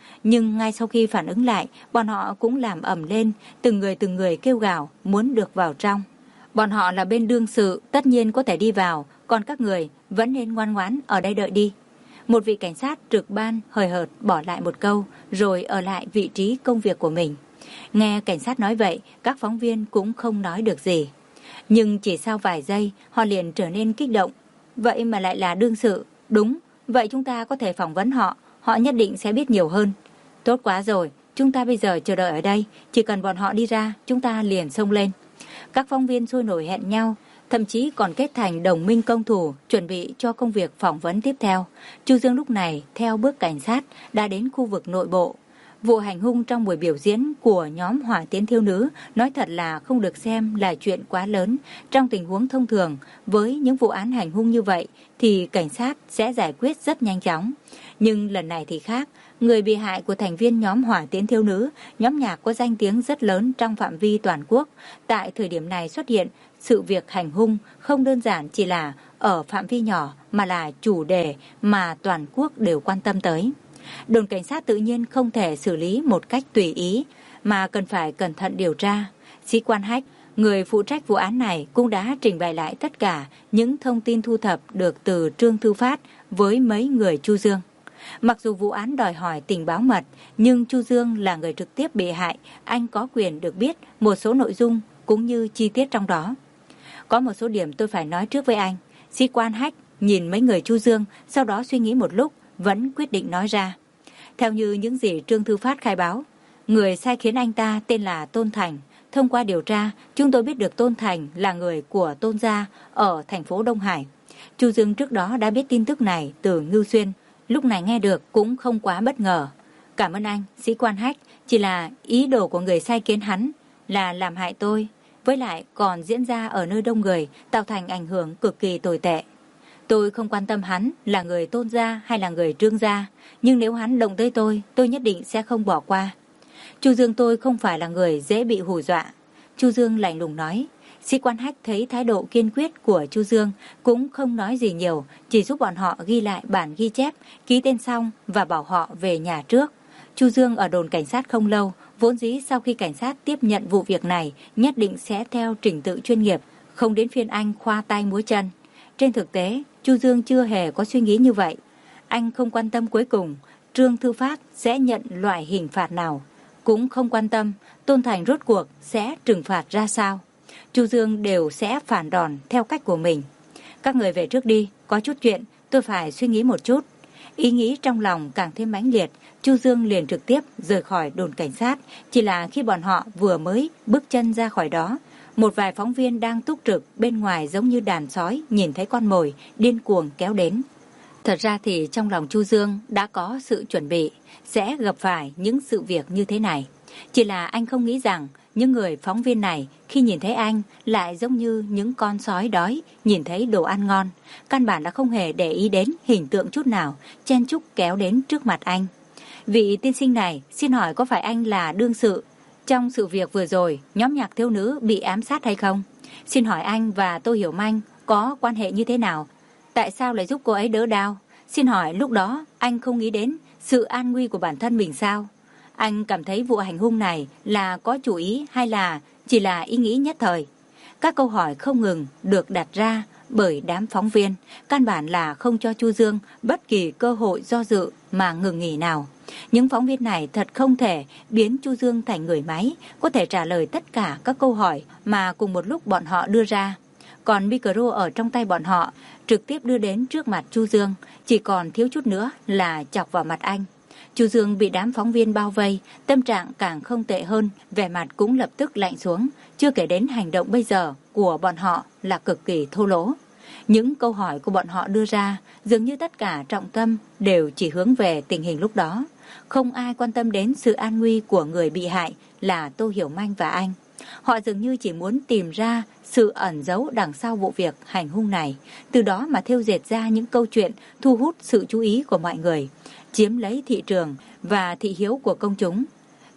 Nhưng ngay sau khi phản ứng lại, bọn họ cũng làm ầm lên, từng người từng người kêu gào muốn được vào trong. Bọn họ là bên đương sự, tất nhiên có thể đi vào, còn các người vẫn nên ngoan ngoãn ở đây đợi đi. Một vị cảnh sát trực ban hời hợt bỏ lại một câu, rồi ở lại vị trí công việc của mình. Nghe cảnh sát nói vậy, các phóng viên cũng không nói được gì. Nhưng chỉ sau vài giây, họ liền trở nên kích động. Vậy mà lại là đương sự, đúng, vậy chúng ta có thể phỏng vấn họ, họ nhất định sẽ biết nhiều hơn. Tốt quá rồi, chúng ta bây giờ chờ đợi ở đây, chỉ cần bọn họ đi ra, chúng ta liền xông lên. Các phóng viên sôi nổi hẹn nhau, thậm chí còn kết thành đồng minh công thủ, chuẩn bị cho công việc phỏng vấn tiếp theo. Chu Dương lúc này, theo bước cảnh sát, đã đến khu vực nội bộ. Vụ hành hung trong buổi biểu diễn của nhóm Hỏa Tiễn Thiếu Nữ nói thật là không được xem là chuyện quá lớn. Trong tình huống thông thường, với những vụ án hành hung như vậy, thì cảnh sát sẽ giải quyết rất nhanh chóng. Nhưng lần này thì khác. Người bị hại của thành viên nhóm Hỏa Tiễn Thiếu Nữ, nhóm nhạc có danh tiếng rất lớn trong phạm vi toàn quốc. Tại thời điểm này xuất hiện, sự việc hành hung không đơn giản chỉ là ở phạm vi nhỏ mà là chủ đề mà toàn quốc đều quan tâm tới. Đồn cảnh sát tự nhiên không thể xử lý một cách tùy ý mà cần phải cẩn thận điều tra. Sĩ quan Hách, người phụ trách vụ án này, cũng đã trình bày lại tất cả những thông tin thu thập được từ Trương Thư Phát với mấy người Chu Dương. Mặc dù vụ án đòi hỏi tình báo mật, nhưng Chu Dương là người trực tiếp bị hại, anh có quyền được biết một số nội dung cũng như chi tiết trong đó. Có một số điểm tôi phải nói trước với anh. Sĩ quan Hách nhìn mấy người Chu Dương, sau đó suy nghĩ một lúc, vẫn quyết định nói ra. Theo như những gì Trương Thư Phát khai báo, người sai khiến anh ta tên là Tôn Thành. Thông qua điều tra, chúng tôi biết được Tôn Thành là người của Tôn gia ở thành phố Đông Hải. Chu Dương trước đó đã biết tin tức này từ Ngưu Xuyên, lúc này nghe được cũng không quá bất ngờ. Cảm ơn anh, sĩ quan Hách, chỉ là ý đồ của người sai khiến hắn là làm hại tôi, với lại còn diễn ra ở nơi đông người, tạo thành ảnh hưởng cực kỳ tồi tệ. Tôi không quan tâm hắn là người Tôn gia hay là người Trương gia, nhưng nếu hắn động tới tôi, tôi nhất định sẽ không bỏ qua. Chu Dương tôi không phải là người dễ bị hù dọa. Chu Dương lạnh lùng nói. Sĩ quan Hách thấy thái độ kiên quyết của Chu Dương cũng không nói gì nhiều, chỉ giúp bọn họ ghi lại bản ghi chép, ký tên xong và bảo họ về nhà trước. Chu Dương ở đồn cảnh sát không lâu, vốn dĩ sau khi cảnh sát tiếp nhận vụ việc này nhất định sẽ theo trình tự chuyên nghiệp, không đến phiên anh khoa tay múa chân. Trên thực tế, Chu Dương chưa hề có suy nghĩ như vậy. Anh không quan tâm cuối cùng Trương Thư Phát sẽ nhận loại hình phạt nào, cũng không quan tâm Tôn Thành rốt cuộc sẽ trừng phạt ra sao. Chu Dương đều sẽ phản đòn theo cách của mình. Các người về trước đi, có chút chuyện tôi phải suy nghĩ một chút. Ý nghĩ trong lòng càng thêm mãnh liệt, Chu Dương liền trực tiếp rời khỏi đồn cảnh sát. Chỉ là khi bọn họ vừa mới bước chân ra khỏi đó, một vài phóng viên đang túc trực bên ngoài giống như đàn sói nhìn thấy con mồi điên cuồng kéo đến. Thật ra thì trong lòng Chu Dương đã có sự chuẩn bị sẽ gặp phải những sự việc như thế này. Chỉ là anh không nghĩ rằng những người phóng viên này khi nhìn thấy anh lại giống như những con sói đói nhìn thấy đồ ăn ngon. Căn bản đã không hề để ý đến hình tượng chút nào, chen chúc kéo đến trước mặt anh. Vị tiên sinh này, xin hỏi có phải anh là đương sự trong sự việc vừa rồi nhóm nhạc thiếu nữ bị ám sát hay không? Xin hỏi anh và Tô Hiểu Manh có quan hệ như thế nào? Tại sao lại giúp cô ấy đỡ đau? Xin hỏi lúc đó anh không nghĩ đến sự an nguy của bản thân mình sao? Anh cảm thấy vụ hành hung này là có chủ ý hay là chỉ là ý nghĩ nhất thời? Các câu hỏi không ngừng được đặt ra bởi đám phóng viên, căn bản là không cho Chu Dương bất kỳ cơ hội do dự mà ngừng nghỉ nào. Những phóng viên này thật không thể biến Chu Dương thành người máy, có thể trả lời tất cả các câu hỏi mà cùng một lúc bọn họ đưa ra. Còn micro ở trong tay bọn họ trực tiếp đưa đến trước mặt Chu Dương, chỉ còn thiếu chút nữa là chọc vào mặt anh. Chu Dương bị đám phóng viên bao vây, tâm trạng càng không tệ hơn, vẻ mặt cũng lập tức lạnh xuống, chưa kể đến hành động bây giờ của bọn họ là cực kỳ thô lỗ. Những câu hỏi của bọn họ đưa ra, dường như tất cả trọng tâm đều chỉ hướng về tình hình lúc đó. Không ai quan tâm đến sự an nguy của người bị hại là Tô Hiểu Manh và anh. Họ dường như chỉ muốn tìm ra sự ẩn giấu đằng sau vụ việc hành hung này, từ đó mà thêu dệt ra những câu chuyện thu hút sự chú ý của mọi người, chiếm lấy thị trường và thị hiếu của công chúng.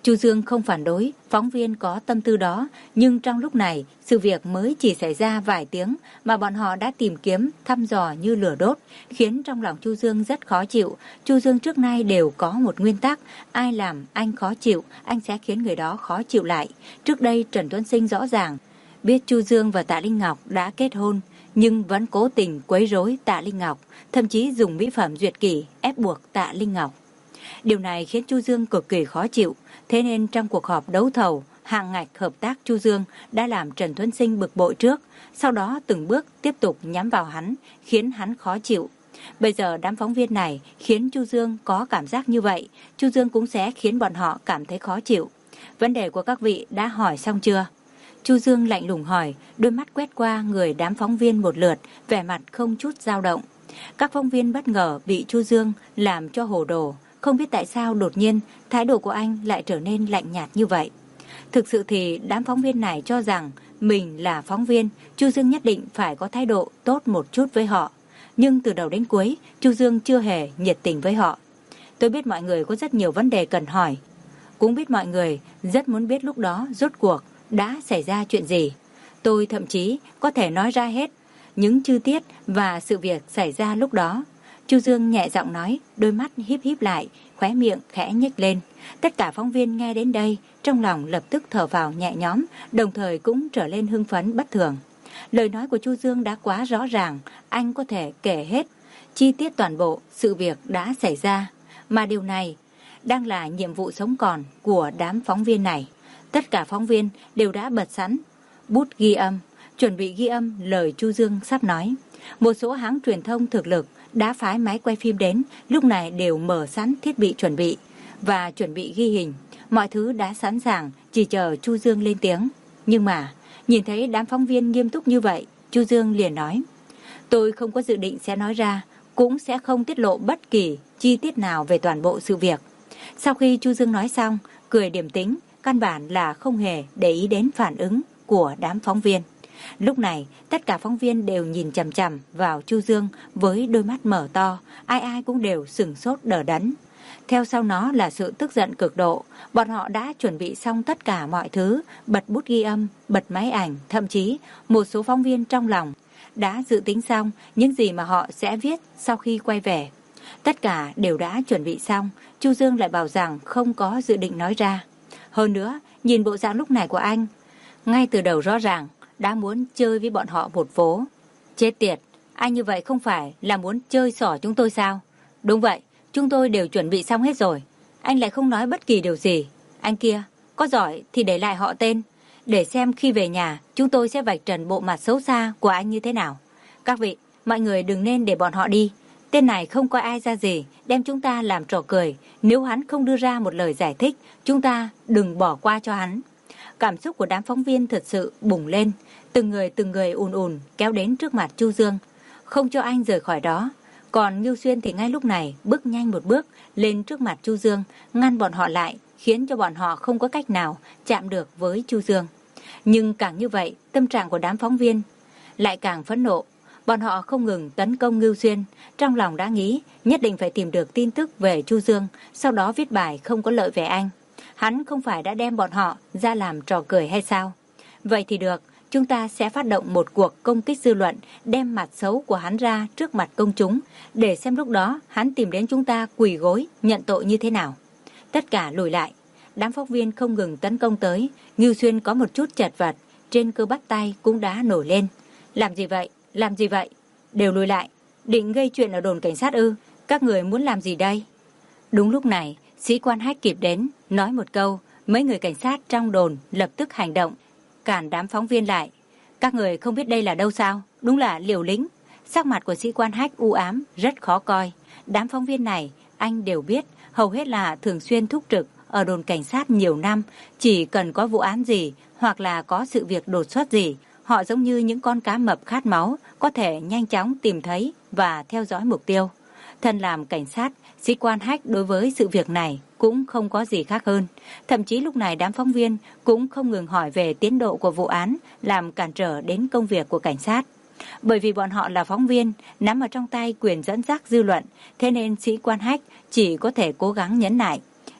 Chu Dương không phản đối, phóng viên có tâm tư đó, nhưng trong lúc này, sự việc mới chỉ xảy ra vài tiếng mà bọn họ đã tìm kiếm, thăm dò như lửa đốt, khiến trong lòng Chu Dương rất khó chịu. Chu Dương trước nay đều có một nguyên tắc, ai làm anh khó chịu, anh sẽ khiến người đó khó chịu lại. Trước đây Trần Tuấn Sinh rõ ràng biết Chu Dương và Tạ Linh Ngọc đã kết hôn, nhưng vẫn cố tình quấy rối Tạ Linh Ngọc, thậm chí dùng mỹ phẩm duyệt kỷ ép buộc Tạ Linh Ngọc. Điều này khiến Chu Dương cực kỳ khó chịu, thế nên trong cuộc họp đấu thầu, hạng ngạch hợp tác Chu Dương đã làm Trần Tuấn Sinh bực bội trước, sau đó từng bước tiếp tục nhắm vào hắn, khiến hắn khó chịu. Bây giờ đám phóng viên này khiến Chu Dương có cảm giác như vậy, Chu Dương cũng sẽ khiến bọn họ cảm thấy khó chịu. Vấn đề của các vị đã hỏi xong chưa? Chu Dương lạnh lùng hỏi, đôi mắt quét qua người đám phóng viên một lượt, vẻ mặt không chút dao động. Các phóng viên bất ngờ bị Chu Dương làm cho hồ đồ, không biết tại sao đột nhiên thái độ của anh lại trở nên lạnh nhạt như vậy. Thực sự thì đám phóng viên này cho rằng mình là phóng viên, Chu Dương nhất định phải có thái độ tốt một chút với họ. Nhưng từ đầu đến cuối, Chu Dương chưa hề nhiệt tình với họ. Tôi biết mọi người có rất nhiều vấn đề cần hỏi, cũng biết mọi người rất muốn biết lúc đó rốt cuộc đã xảy ra chuyện gì. Tôi thậm chí có thể nói ra hết những chi tiết và sự việc xảy ra lúc đó. Chu Dương nhẹ giọng nói, đôi mắt híp híp lại, khóe miệng khẽ nhếch lên. Tất cả phóng viên nghe đến đây, trong lòng lập tức thở vào nhẹ nhõm, đồng thời cũng trở lên hưng phấn bất thường. Lời nói của Chu Dương đã quá rõ ràng, anh có thể kể hết chi tiết toàn bộ sự việc đã xảy ra, mà điều này đang là nhiệm vụ sống còn của đám phóng viên này. Tất cả phóng viên đều đã bật sẵn bút ghi âm, chuẩn bị ghi âm lời Chu Dương sắp nói. Một số hãng truyền thông thực lực đã phái máy quay phim đến, lúc này đều mở sẵn thiết bị chuẩn bị và chuẩn bị ghi hình. Mọi thứ đã sẵn sàng, chỉ chờ Chu Dương lên tiếng. Nhưng mà, nhìn thấy đám phóng viên nghiêm túc như vậy, Chu Dương liền nói, tôi không có dự định sẽ nói ra, cũng sẽ không tiết lộ bất kỳ chi tiết nào về toàn bộ sự việc. Sau khi Chu Dương nói xong, cười điềm tĩnh, căn bản là không hề để ý đến phản ứng của đám phóng viên. Lúc này, tất cả phóng viên đều nhìn chằm chằm vào Chu Dương với đôi mắt mở to, ai ai cũng đều sửng sốt đờ đẫn. Theo sau nó là sự tức giận cực độ, bọn họ đã chuẩn bị xong tất cả mọi thứ, bật bút ghi âm, bật máy ảnh, thậm chí một số phóng viên trong lòng đã dự tính xong những gì mà họ sẽ viết sau khi quay về. Tất cả đều đã chuẩn bị xong, Chu Dương lại bảo rằng không có dự định nói ra. Hơn nữa, nhìn bộ dạng lúc này của anh, ngay từ đầu rõ ràng đã muốn chơi với bọn họ một vố. Chết tiệt, anh như vậy không phải là muốn chơi xỏ chúng tôi sao? Đúng vậy, chúng tôi đều chuẩn bị xong hết rồi. Anh lại không nói bất kỳ điều gì. Anh kia, có giỏi thì để lại họ tên, để xem khi về nhà chúng tôi sẽ vạch trần bộ mặt xấu xa của anh như thế nào. Các vị, mọi người đừng nên để bọn họ đi. Tên này không coi ai ra gì, đem chúng ta làm trò cười. Nếu hắn không đưa ra một lời giải thích, chúng ta đừng bỏ qua cho hắn. Cảm xúc của đám phóng viên thật sự bùng lên, từng người từng người ùn ùn kéo đến trước mặt Chu Dương, không cho anh rời khỏi đó. Còn Ngưu Xuyên thì ngay lúc này bước nhanh một bước lên trước mặt Chu Dương, ngăn bọn họ lại, khiến cho bọn họ không có cách nào chạm được với Chu Dương. Nhưng càng như vậy, tâm trạng của đám phóng viên lại càng phẫn nộ. Bọn họ không ngừng tấn công Ngưu Xuyên, trong lòng đã nghĩ nhất định phải tìm được tin tức về Chu Dương, sau đó viết bài không có lợi về anh. Hắn không phải đã đem bọn họ ra làm trò cười hay sao? Vậy thì được, chúng ta sẽ phát động một cuộc công kích dư luận, đem mặt xấu của hắn ra trước mặt công chúng, để xem lúc đó hắn tìm đến chúng ta quỳ gối, nhận tội như thế nào. Tất cả lùi lại, đám phóng viên không ngừng tấn công tới, Ngưu Xuyên có một chút chật vật, trên cơ bắp tay cũng đã nổi lên. Làm gì vậy? Làm gì vậy? Đều lùi lại, định gây chuyện ở đồn cảnh sát ư? Các người muốn làm gì đây? Đúng lúc này, sĩ quan Hách kịp đến, nói một câu, mấy người cảnh sát trong đồn lập tức hành động, cản đám phóng viên lại. Các người không biết đây là đâu sao? Đúng là liều lĩnh. Sắc mặt của sĩ quan Hách u ám, rất khó coi. Đám phóng viên này, anh đều biết, hầu hết là thường xuyên thúc trực ở đồn cảnh sát nhiều năm, chỉ cần có vụ án gì hoặc là có sự việc đột xuất gì, họ giống như những con cá mập khát máu, có thể nhanh chóng tìm thấy và theo dõi mục tiêu. Thân làm cảnh sát, sĩ quan Hách đối với sự việc này cũng không có gì khác hơn. Thậm chí lúc này đám phóng viên cũng không ngừng hỏi về tiến độ của vụ án, làm cản trở đến công việc của cảnh sát. Bởi vì bọn họ là phóng viên, nắm ở trong tay quyền dẫn dắt dư luận, thế nên sĩ quan Hách chỉ có thể cố gắng nhẫn nại.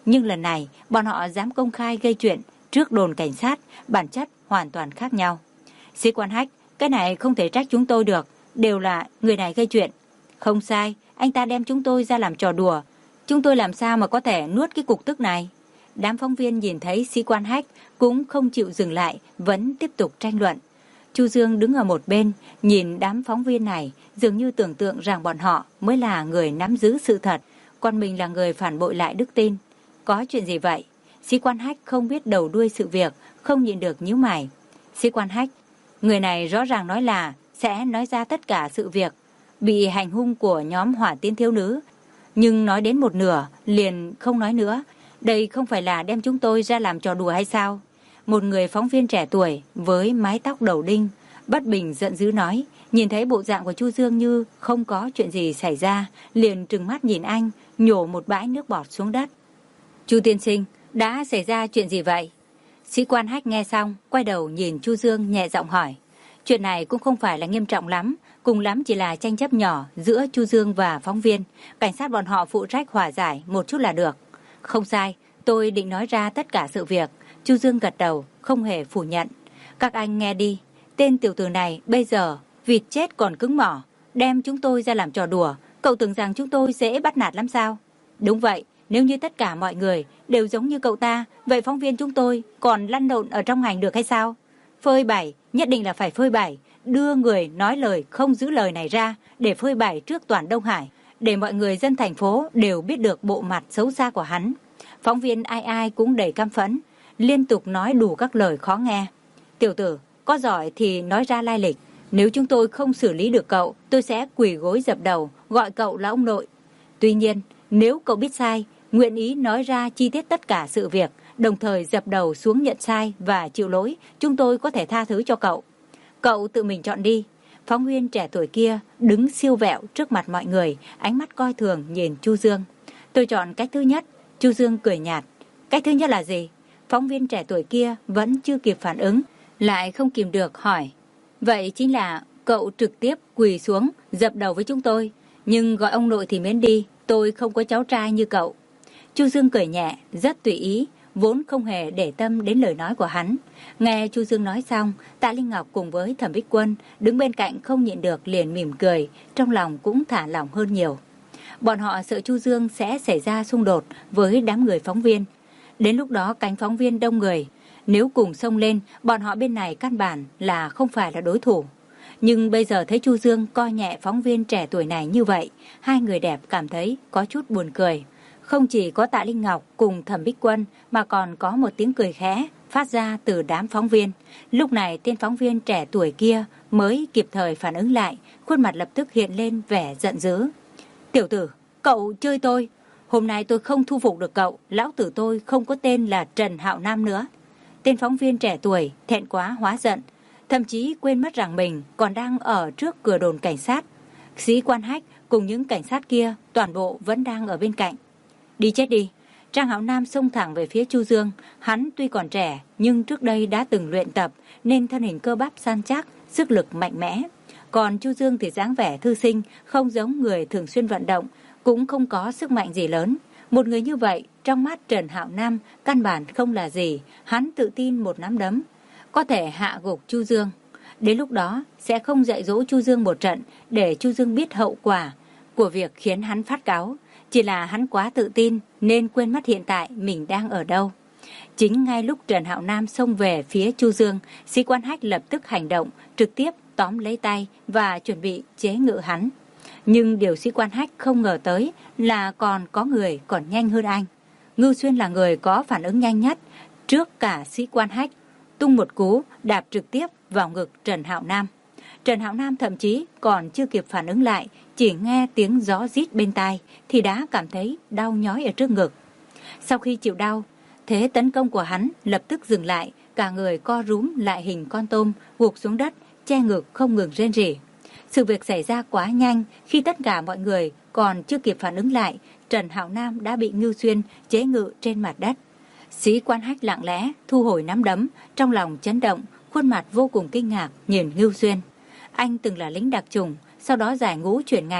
Nhưng lần này bọn họ dám công khai gây chuyện trước đồn cảnh sát, bản chất hoàn toàn khác nhau. Sĩ quan Hách, cái này không thể trách chúng tôi được, đều là người này gây chuyện. Không sai, anh ta đem chúng tôi ra làm trò đùa. Chúng tôi làm sao mà có thể nuốt cái cục tức này? Đám phóng viên nhìn thấy sĩ quan Hách cũng không chịu dừng lại, vẫn tiếp tục tranh luận. Chu Dương đứng ở một bên, nhìn đám phóng viên này, dường như tưởng tượng rằng bọn họ mới là người nắm giữ sự thật, còn mình là người phản bội lại đức tin. Có chuyện gì vậy? Sĩ quan Hách không biết đầu đuôi sự việc, không nhịn được nhíu mày. Sĩ quan Hách, người này rõ ràng nói là sẽ nói ra tất cả sự việc bị hành hung của nhóm Hỏa Tiến thiếu nữ, nhưng nói đến một nửa liền không nói nữa. Đây không phải là đem chúng tôi ra làm trò đùa hay sao? Một người phóng viên trẻ tuổi với mái tóc đầu đinh bất bình giận dữ nói, nhìn thấy bộ dạng của Chu Dương như không có chuyện gì xảy ra, liền trừng mắt nhìn anh, nhổ một bãi nước bọt xuống đất. Chu tiên sinh, đã xảy ra chuyện gì vậy? Sĩ quan Hách nghe xong, quay đầu nhìn Chu Dương nhẹ giọng hỏi. Chuyện này cũng không phải là nghiêm trọng lắm, cùng lắm chỉ là tranh chấp nhỏ giữa Chu Dương và phóng viên. Cảnh sát bọn họ phụ trách hòa giải một chút là được. Không sai, tôi định nói ra tất cả sự việc. Chu Dương gật đầu, không hề phủ nhận. Các anh nghe đi, tên tiểu tử này bây giờ vịt chết còn cứng mỏ, đem chúng tôi ra làm trò đùa. Cậu tưởng rằng chúng tôi dễ bắt nạt lắm sao? Đúng vậy, nếu như tất cả mọi người đều giống như cậu ta, vậy phóng viên chúng tôi còn lăn lộn ở trong ngành được hay sao? Phơi bày, nhất định là phải phơi bày, đưa người nói lời không giữ lời này ra để phơi bày trước toàn Đông Hải, để mọi người dân thành phố đều biết được bộ mặt xấu xa của hắn. Phóng viên ai ai cũng đầy căm phẫn, liên tục nói đủ các lời khó nghe. Tiểu tử, có giỏi thì nói ra lai lịch. Nếu chúng tôi không xử lý được cậu, tôi sẽ quỳ gối dập đầu, gọi cậu là ông nội. Tuy nhiên, nếu cậu biết sai, nguyện ý nói ra chi tiết tất cả sự việc, đồng thời dập đầu xuống nhận sai và chịu lỗi, chúng tôi có thể tha thứ cho cậu. Cậu tự mình chọn đi. Phóng viên trẻ tuổi kia đứng siêu vẹo trước mặt mọi người, ánh mắt coi thường nhìn Chu Dương. Tôi chọn cách thứ nhất. Chu Dương cười nhạt. Cách thứ nhất là gì? Phóng viên trẻ tuổi kia vẫn chưa kịp phản ứng, lại không kìm được hỏi. Vậy chính là cậu trực tiếp quỳ xuống dập đầu với chúng tôi, nhưng gọi ông nội thì miễn đi, tôi không có cháu trai như cậu. Chu Dương cười nhẹ, rất tùy ý, vốn không hề để tâm đến lời nói của hắn. Nghe Chu Dương nói xong, Tạ Linh Ngọc cùng với Thẩm Bích Quân đứng bên cạnh không nhịn được liền mỉm cười, trong lòng cũng thả lỏng hơn nhiều. Bọn họ sợ Chu Dương sẽ xảy ra xung đột với đám người phóng viên. Đến lúc đó cánh phóng viên đông người, nếu cùng xông lên, bọn họ bên này căn bản là không phải là đối thủ. Nhưng bây giờ thấy Chu Dương coi nhẹ phóng viên trẻ tuổi này như vậy, hai người đẹp cảm thấy có chút buồn cười. Không chỉ có Tạ Linh Ngọc cùng Thẩm Bích Quân mà còn có một tiếng cười khẽ phát ra từ đám phóng viên. Lúc này tên phóng viên trẻ tuổi kia mới kịp thời phản ứng lại, khuôn mặt lập tức hiện lên vẻ giận dữ. Tiểu tử, cậu chơi tôi. Hôm nay tôi không thu phục được cậu, lão tử tôi không có tên là Trần Hạo Nam nữa. Tên phóng viên trẻ tuổi thẹn quá hóa giận, thậm chí quên mất rằng mình còn đang ở trước cửa đồn cảnh sát. Sĩ quan Hách cùng những cảnh sát kia toàn bộ vẫn đang ở bên cạnh. Đi chết đi. Trang Hạo Nam xông thẳng về phía Chu Dương. Hắn tuy còn trẻ nhưng trước đây đã từng luyện tập nên thân hình cơ bắp săn chắc, sức lực mạnh mẽ. Còn Chu Dương thì dáng vẻ thư sinh, không giống người thường xuyên vận động, cũng không có sức mạnh gì lớn. Một người như vậy trong mắt Trần Hạo Nam căn bản không là gì. Hắn tự tin một nắm đấm có thể hạ gục Chu Dương. Đến lúc đó sẽ không dạy dỗ Chu Dương một trận để Chu Dương biết hậu quả của việc khiến hắn phát cáu. Chỉ là hắn quá tự tin nên quên mất hiện tại mình đang ở đâu. Chính ngay lúc Trần Hạo Nam xông về phía Chu Dương, sĩ quan Hách lập tức hành động, trực tiếp tóm lấy tay và chuẩn bị chế ngự hắn. Nhưng điều sĩ quan Hách không ngờ tới là còn có người còn nhanh hơn anh. Ngưu Xuyên là người có phản ứng nhanh nhất, trước cả sĩ quan Hách, tung một cú đạp trực tiếp vào ngực Trần Hạo Nam. Trần Hạo Nam thậm chí còn chưa kịp phản ứng lại, chỉ nghe tiếng gió rít bên tai thì đã cảm thấy đau nhói ở trước ngực. Sau khi chịu đau, thế tấn công của hắn lập tức dừng lại, cả người co rúm lại hình con tôm, gục xuống đất, che ngực không ngừng rên rỉ. Sự việc xảy ra quá nhanh, khi tất cả mọi người còn chưa kịp phản ứng lại, Trần Hạo Nam đã bị Ngưu Xuyên chế ngự trên mặt đất. Sĩ quan Hách lặng lẽ thu hồi nắm đấm, trong lòng chấn động, khuôn mặt vô cùng kinh ngạc nhìn Ngưu Xuyên. Anh từng là lính đặc chủng, sau đó giải ngũ chuyển ngành,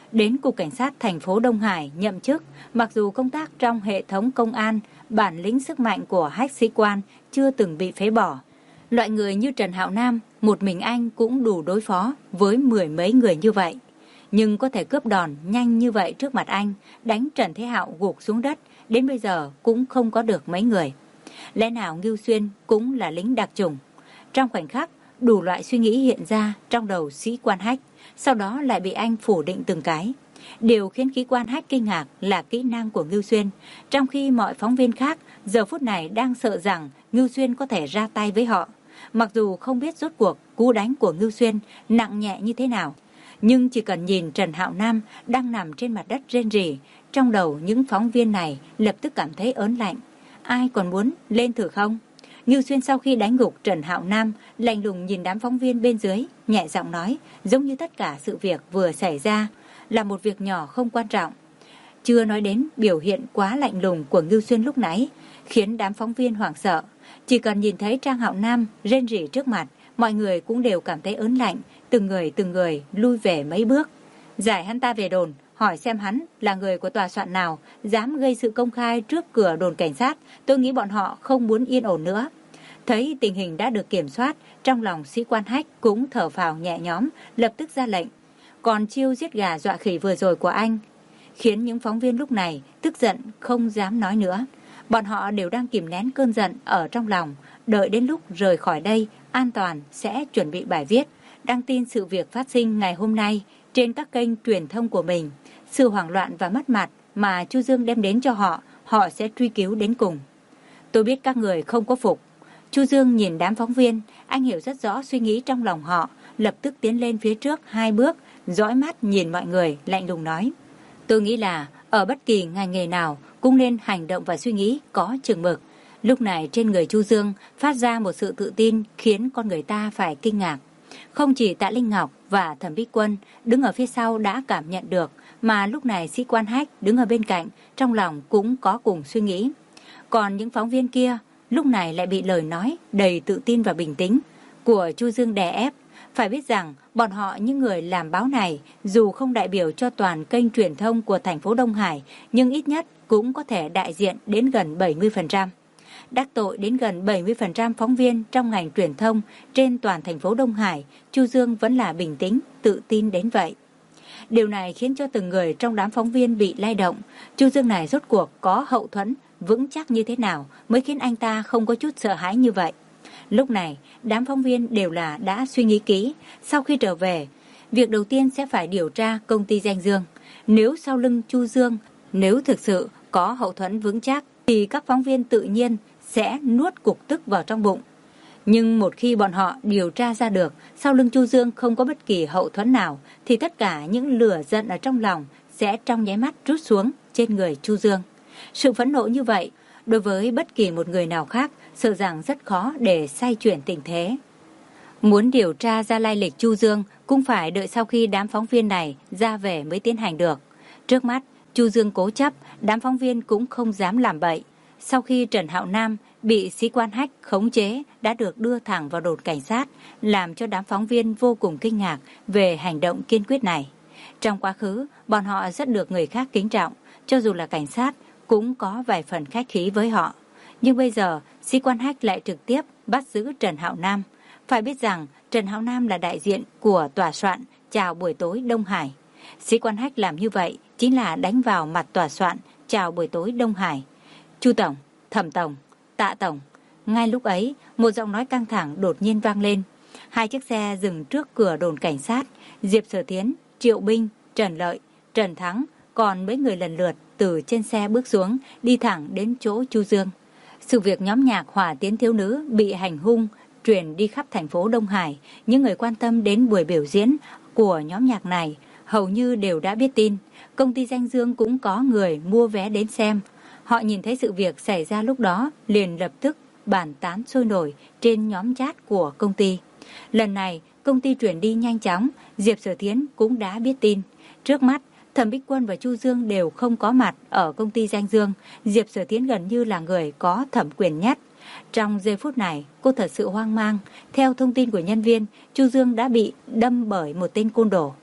đến Cục Cảnh sát thành phố Đông Hải nhậm chức. Mặc dù công tác trong hệ thống công an, bản lĩnh sức mạnh của hách sĩ quan chưa từng bị phế bỏ. Loại người như Trần Hạo Nam, một mình anh cũng đủ đối phó với mười mấy người như vậy. Nhưng có thể cướp đòn nhanh như vậy trước mặt anh, đánh Trần Thế Hạo gục xuống đất, đến bây giờ cũng không có được mấy người. Lẽ nào Ngưu Xuyên cũng là lính đặc chủng? Trong khoảnh khắc, đủ loại suy nghĩ hiện ra trong đầu sĩ quan Hách, sau đó lại bị anh phủ định từng cái. Điều khiến sĩ quan Hách kinh ngạc là kỹ năng của Ngưu Xuyên, trong khi mọi phóng viên khác giờ phút này đang sợ rằng Ngưu Xuyên có thể ra tay với họ. Mặc dù không biết rốt cuộc cú đánh của Ngưu Xuyên nặng nhẹ như thế nào, nhưng chỉ cần nhìn Trần Hạo Nam đang nằm trên mặt đất rên rỉ, trong đầu những phóng viên này lập tức cảm thấy ớn lạnh. Ai còn muốn lên thử không? Ngưu Xuyên sau khi đánh gục Trần Hạo Nam, lạnh lùng nhìn đám phóng viên bên dưới, nhẹ giọng nói, giống như tất cả sự việc vừa xảy ra là một việc nhỏ không quan trọng. Chưa nói đến biểu hiện quá lạnh lùng của Ngưu Xuyên lúc nãy, khiến đám phóng viên hoảng sợ. Chỉ cần nhìn thấy Trang Hạo Nam rên rỉ trước mặt, mọi người cũng đều cảm thấy ớn lạnh, từng người từng người lui về mấy bước. Giải hắn ta về đồn, hỏi xem hắn là người của tòa soạn nào, dám gây sự công khai trước cửa đồn cảnh sát, tôi nghĩ bọn họ không muốn yên ổn nữa. Thấy tình hình đã được kiểm soát, trong lòng sĩ quan Hách cũng thở phào nhẹ nhõm, lập tức ra lệnh. Còn chiêu giết gà dọa khỉ vừa rồi của anh, khiến những phóng viên lúc này tức giận không dám nói nữa. Bọn họ đều đang kìm nén cơn giận ở trong lòng, đợi đến lúc rời khỏi đây, an toàn sẽ chuẩn bị bài viết, đăng tin sự việc phát sinh ngày hôm nay trên các kênh truyền thông của mình. Sự hoảng loạn và mất mặt mà Chu Dương đem đến cho họ, họ sẽ truy cứu đến cùng. Tôi biết các người không có phục. Chu Dương nhìn đám phóng viên, anh hiểu rất rõ suy nghĩ trong lòng họ, lập tức tiến lên phía trước hai bước, dõi mắt nhìn mọi người, lạnh lùng nói. Tôi nghĩ là ở bất kỳ ngành nghề nào cũng nên hành động và suy nghĩ có chừng mực. Lúc này trên người Chu Dương phát ra một sự tự tin khiến con người ta phải kinh ngạc. Không chỉ Tạ Linh Ngọc và Thẩm Bích Quân đứng ở phía sau đã cảm nhận được, mà lúc này sĩ quan Hách đứng ở bên cạnh, trong lòng cũng có cùng suy nghĩ. Còn những phóng viên kia lúc này lại bị lời nói đầy tự tin và bình tĩnh của Chu Dương đè ép. Phải biết rằng bọn họ những người làm báo này dù không đại biểu cho toàn kênh truyền thông của thành phố Đông Hải, nhưng ít nhất cũng có thể đại diện đến gần bảy mươi phần trăm. Đắc tội đến gần bảy mươi phần trăm phóng viên trong ngành truyền thông trên toàn thành phố Đông Hải, Chu Dương vẫn là bình tĩnh, tự tin đến vậy. Điều này khiến cho từng người trong đám phóng viên bị lay động. Chu Dương này rốt cuộc có hậu thuẫn vững chắc như thế nào mới khiến anh ta không có chút sợ hãi như vậy. Lúc này, đám phóng viên đều là đã suy nghĩ kỹ. Sau khi trở về, việc đầu tiên sẽ phải điều tra công ty Danh Dương. Nếu sau lưng Chu Dương, nếu thực sự có hậu thuẫn vững chắc, thì các phóng viên tự nhiên sẽ nuốt cục tức vào trong bụng. Nhưng một khi bọn họ điều tra ra được sau lưng Chu Dương không có bất kỳ hậu thuẫn nào, thì tất cả những lửa giận ở trong lòng sẽ trong nháy mắt trút xuống trên người Chu Dương. Sự phẫn nộ như vậy, đối với bất kỳ một người nào khác, sợ rằng rất khó để xoay chuyển tình thế. Muốn điều tra ra lai lịch Chu Dương cũng phải đợi sau khi đám phóng viên này ra về mới tiến hành được. Trước mắt, Chu Dương cố chấp, đám phóng viên cũng không dám làm bậy. Sau khi Trần Hạo Nam bị sĩ quan Hách khống chế đã được đưa thẳng vào đồn cảnh sát, làm cho đám phóng viên vô cùng kinh ngạc về hành động kiên quyết này. Trong quá khứ, bọn họ rất được người khác kính trọng, cho dù là cảnh sát cũng có vài phần khách khí với họ. Nhưng bây giờ, sĩ quan Hách lại trực tiếp bắt giữ Trần Hạo Nam. Phải biết rằng Trần Hạo Nam là đại diện của tòa soạn Chào buổi tối Đông Hải. Sĩ quan Hách làm như vậy chính là đánh vào mặt tòa soạn Chào buổi tối Đông Hải. Chu Tổng, Thẩm Tổng, Tạ Tổng. Ngay lúc ấy, một giọng nói căng thẳng đột nhiên vang lên. Hai chiếc xe dừng trước cửa đồn cảnh sát. Diệp Sở Thiến, Triệu Binh, Trần Lợi, Trần Thắng, còn mấy người lần lượt từ trên xe bước xuống, đi thẳng đến chỗ Chu Dương. Sự việc nhóm nhạc Hỏa Tiến Thiếu Nữ bị hành hung truyền đi khắp thành phố Đông Hải. Những người quan tâm đến buổi biểu diễn của nhóm nhạc này hầu như đều đã biết tin. Công ty Danh Dương cũng có người mua vé đến xem. Họ nhìn thấy sự việc xảy ra lúc đó, liền lập tức bàn tán sôi nổi trên nhóm chat của công ty. Lần này, công ty chuyển đi nhanh chóng, Diệp Sở Thiến cũng đã biết tin. Trước mắt, Thẩm Bích Quân và Chu Dương đều không có mặt ở công ty Danh Dương. Diệp Sở Thiến gần như là người có thẩm quyền nhất. Trong giây phút này, cô thật sự hoang mang. Theo thông tin của nhân viên, Chu Dương đã bị đâm bởi một tên côn đồ.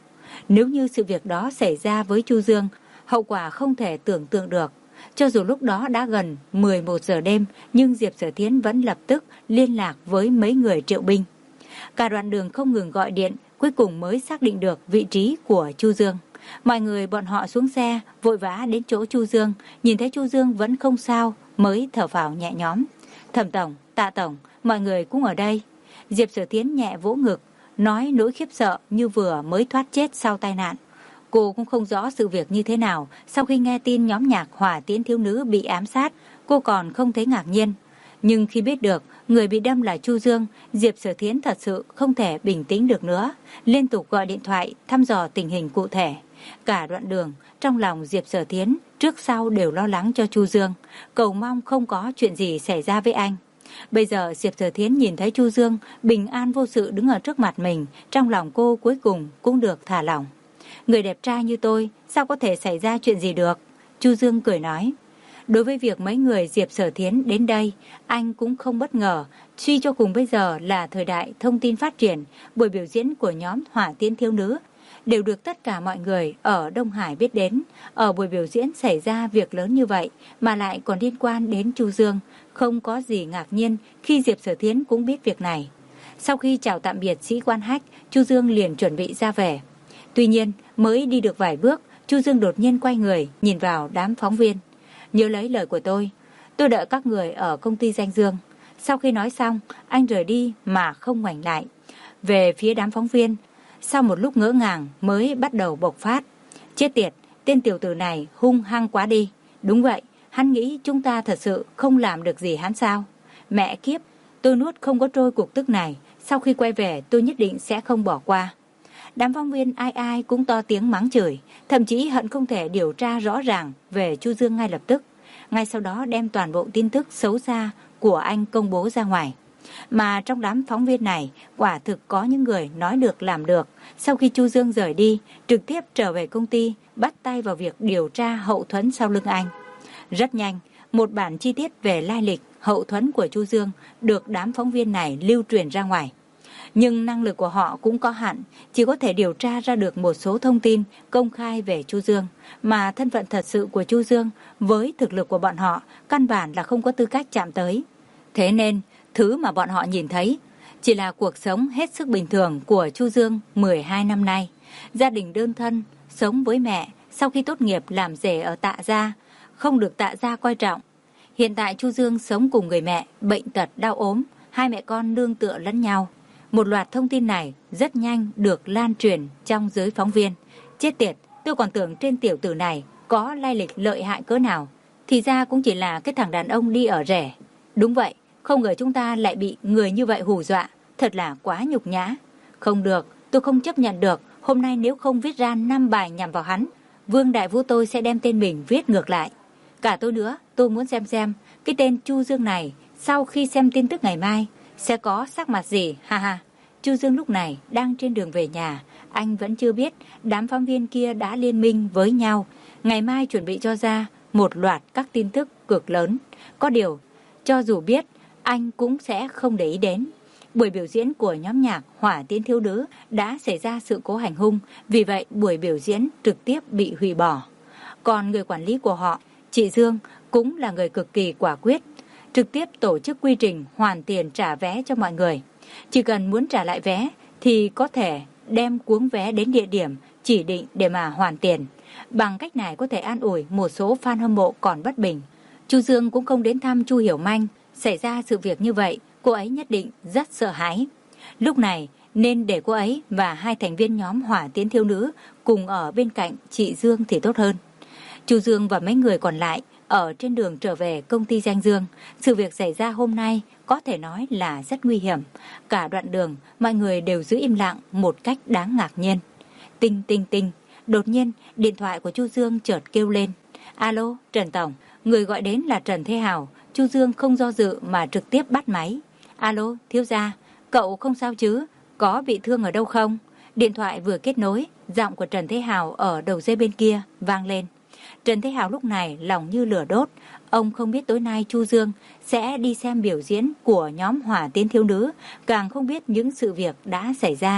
Nếu như sự việc đó xảy ra với Chu Dương, hậu quả không thể tưởng tượng được. Cho dù lúc đó đã gần mười một giờ đêm, nhưng Diệp Sở Thiến vẫn lập tức liên lạc với mấy người triệu binh. Cả đoạn đường không ngừng gọi điện, cuối cùng mới xác định được vị trí của Chu Dương. Mọi người bọn họ xuống xe, vội vã đến chỗ Chu Dương, nhìn thấy Chu Dương vẫn không sao, mới thở phào nhẹ nhõm. Thẩm tổng, Tạ tổng, mọi người cũng ở đây. Diệp Sở Thiến nhẹ vỗ ngực, nói nỗi khiếp sợ như vừa mới thoát chết sau tai nạn. Cô cũng không rõ sự việc như thế nào, sau khi nghe tin nhóm nhạc Hỏa Tiễn Thiếu Nữ bị ám sát, cô còn không thấy ngạc nhiên. Nhưng khi biết được người bị đâm là Chu Dương, Diệp Sở Thiến thật sự không thể bình tĩnh được nữa, liên tục gọi điện thoại thăm dò tình hình cụ thể. Cả đoạn đường, trong lòng Diệp Sở Thiến trước sau đều lo lắng cho Chu Dương, cầu mong không có chuyện gì xảy ra với anh. Bây giờ Diệp Sở Thiến nhìn thấy Chu Dương bình an vô sự đứng ở trước mặt mình, trong lòng cô cuối cùng cũng được thả lỏng. Người đẹp trai như tôi, sao có thể xảy ra chuyện gì được? Chu Dương cười nói. Đối với việc mấy người Diệp Sở Thiến đến đây, anh cũng không bất ngờ. Suy cho cùng bây giờ là thời đại thông tin phát triển, buổi biểu diễn của nhóm Hỏa Tiễn Thiếu Nữ đều được tất cả mọi người ở Đông Hải biết đến. Ở buổi biểu diễn xảy ra việc lớn như vậy mà lại còn liên quan đến Chu Dương, không có gì ngạc nhiên khi Diệp Sở Thiến cũng biết việc này. Sau khi chào tạm biệt sĩ quan Hách, Chu Dương liền chuẩn bị ra về. Tuy nhiên, mới đi được vài bước, Chu Dương đột nhiên quay người, nhìn vào đám phóng viên. Nhớ lấy lời của tôi, tôi đợi các người ở công ty Danh Dương. Sau khi nói xong, anh rời đi mà không ngoảnh lại. Về phía đám phóng viên, sau một lúc ngỡ ngàng mới bắt đầu bộc phát. Chết tiệt, tên tiểu tử này hung hăng quá đi. Đúng vậy, hắn nghĩ chúng ta thật sự không làm được gì hắn sao? Mẹ kiếp, tôi nuốt không có trôi cục tức này. Sau khi quay về tôi nhất định sẽ không bỏ qua. Đám phóng viên ai ai cũng to tiếng mắng chửi, thậm chí hận không thể điều tra rõ ràng về Chu Dương ngay lập tức. Ngay sau đó đem toàn bộ tin tức xấu xa của anh công bố ra ngoài. Mà trong đám phóng viên này, quả thực có những người nói được làm được. Sau khi Chu Dương rời đi, trực tiếp trở về công ty, bắt tay vào việc điều tra hậu thuẫn sau lưng anh. Rất nhanh, một bản chi tiết về lai lịch, hậu thuẫn của Chu Dương được đám phóng viên này lưu truyền ra ngoài. Nhưng năng lực của họ cũng có hạn, chỉ có thể điều tra ra được một số thông tin công khai về Chu Dương, mà thân phận thật sự của Chu Dương với thực lực của bọn họ căn bản là không có tư cách chạm tới. Thế nên, thứ mà bọn họ nhìn thấy chỉ là cuộc sống hết sức bình thường của Chu Dương mười hai năm nay. Gia đình đơn thân, sống với mẹ, sau khi tốt nghiệp làm rể ở Tạ Gia, không được Tạ Gia coi trọng. Hiện tại Chu Dương sống cùng người mẹ, bệnh tật đau ốm, hai mẹ con nương tựa lẫn nhau. Một loạt thông tin này rất nhanh được lan truyền trong giới phóng viên. Chết tiệt, tôi còn tưởng trên tiểu tử này có lai lịch lợi hại cỡ nào. Thì ra cũng chỉ là cái thằng đàn ông đi ở rẻ. Đúng vậy, không ngờ chúng ta lại bị người như vậy hù dọa. Thật là quá nhục nhã. Không được, tôi không chấp nhận được. Hôm nay nếu không viết ra năm bài nhằm vào hắn, Vương Đại Vũ tôi sẽ đem tên mình viết ngược lại. Cả tôi nữa, tôi muốn xem xem cái tên Chu Dương này sau khi xem tin tức ngày mai sẽ có sắc mặt gì, ha ha. Chu Dương lúc này đang trên đường về nhà, anh vẫn chưa biết đám phóng viên kia đã liên minh với nhau, ngày mai chuẩn bị cho ra một loạt các tin tức cực lớn. Có điều, cho dù biết, anh cũng sẽ không để ý đến. Buổi biểu diễn của nhóm nhạc Hỏa Tiễn Thiếu Nữ đã xảy ra sự cố hành hung, vì vậy buổi biểu diễn trực tiếp bị hủy bỏ. Còn người quản lý của họ, chị Dương, cũng là người cực kỳ quả quyết, trực tiếp tổ chức quy trình hoàn tiền trả vé cho mọi người. Chỉ cần muốn trả lại vé thì có thể đem cuống vé đến địa điểm chỉ định để mà hoàn tiền. Bằng cách này có thể an ủi một số fan hâm mộ còn bất bình. Chu Dương cũng không đến thăm Chu Hiểu Manh. Xảy ra sự việc như vậy, cô ấy nhất định rất sợ hãi. Lúc này nên để cô ấy và hai thành viên nhóm Hỏa Tiễn Thiếu Nữ cùng ở bên cạnh chị Dương thì tốt hơn. Chu Dương và mấy người còn lại ở trên đường trở về công ty Danh Dương. Sự việc xảy ra hôm nay có thể nói là rất nguy hiểm. Cả đoạn đường mọi người đều giữ im lặng một cách đáng ngạc nhiên. Tinh tinh tinh, đột nhiên điện thoại của Chu Dương chợt kêu lên. Alo, Trần Tổng. Người gọi đến là Trần Thế Hào. Chu Dương không do dự mà trực tiếp bắt máy. Alo, thiếu gia, cậu không sao chứ? Có bị thương ở đâu không? Điện thoại vừa kết nối, giọng của Trần Thế Hào ở đầu dây bên kia vang lên. Trần Thế Hào lúc này lòng như lửa đốt. Ông không biết tối nay Chu Dương sẽ đi xem biểu diễn của nhóm Hỏa Tiễn Thiếu Nữ, càng không biết những sự việc đã xảy ra.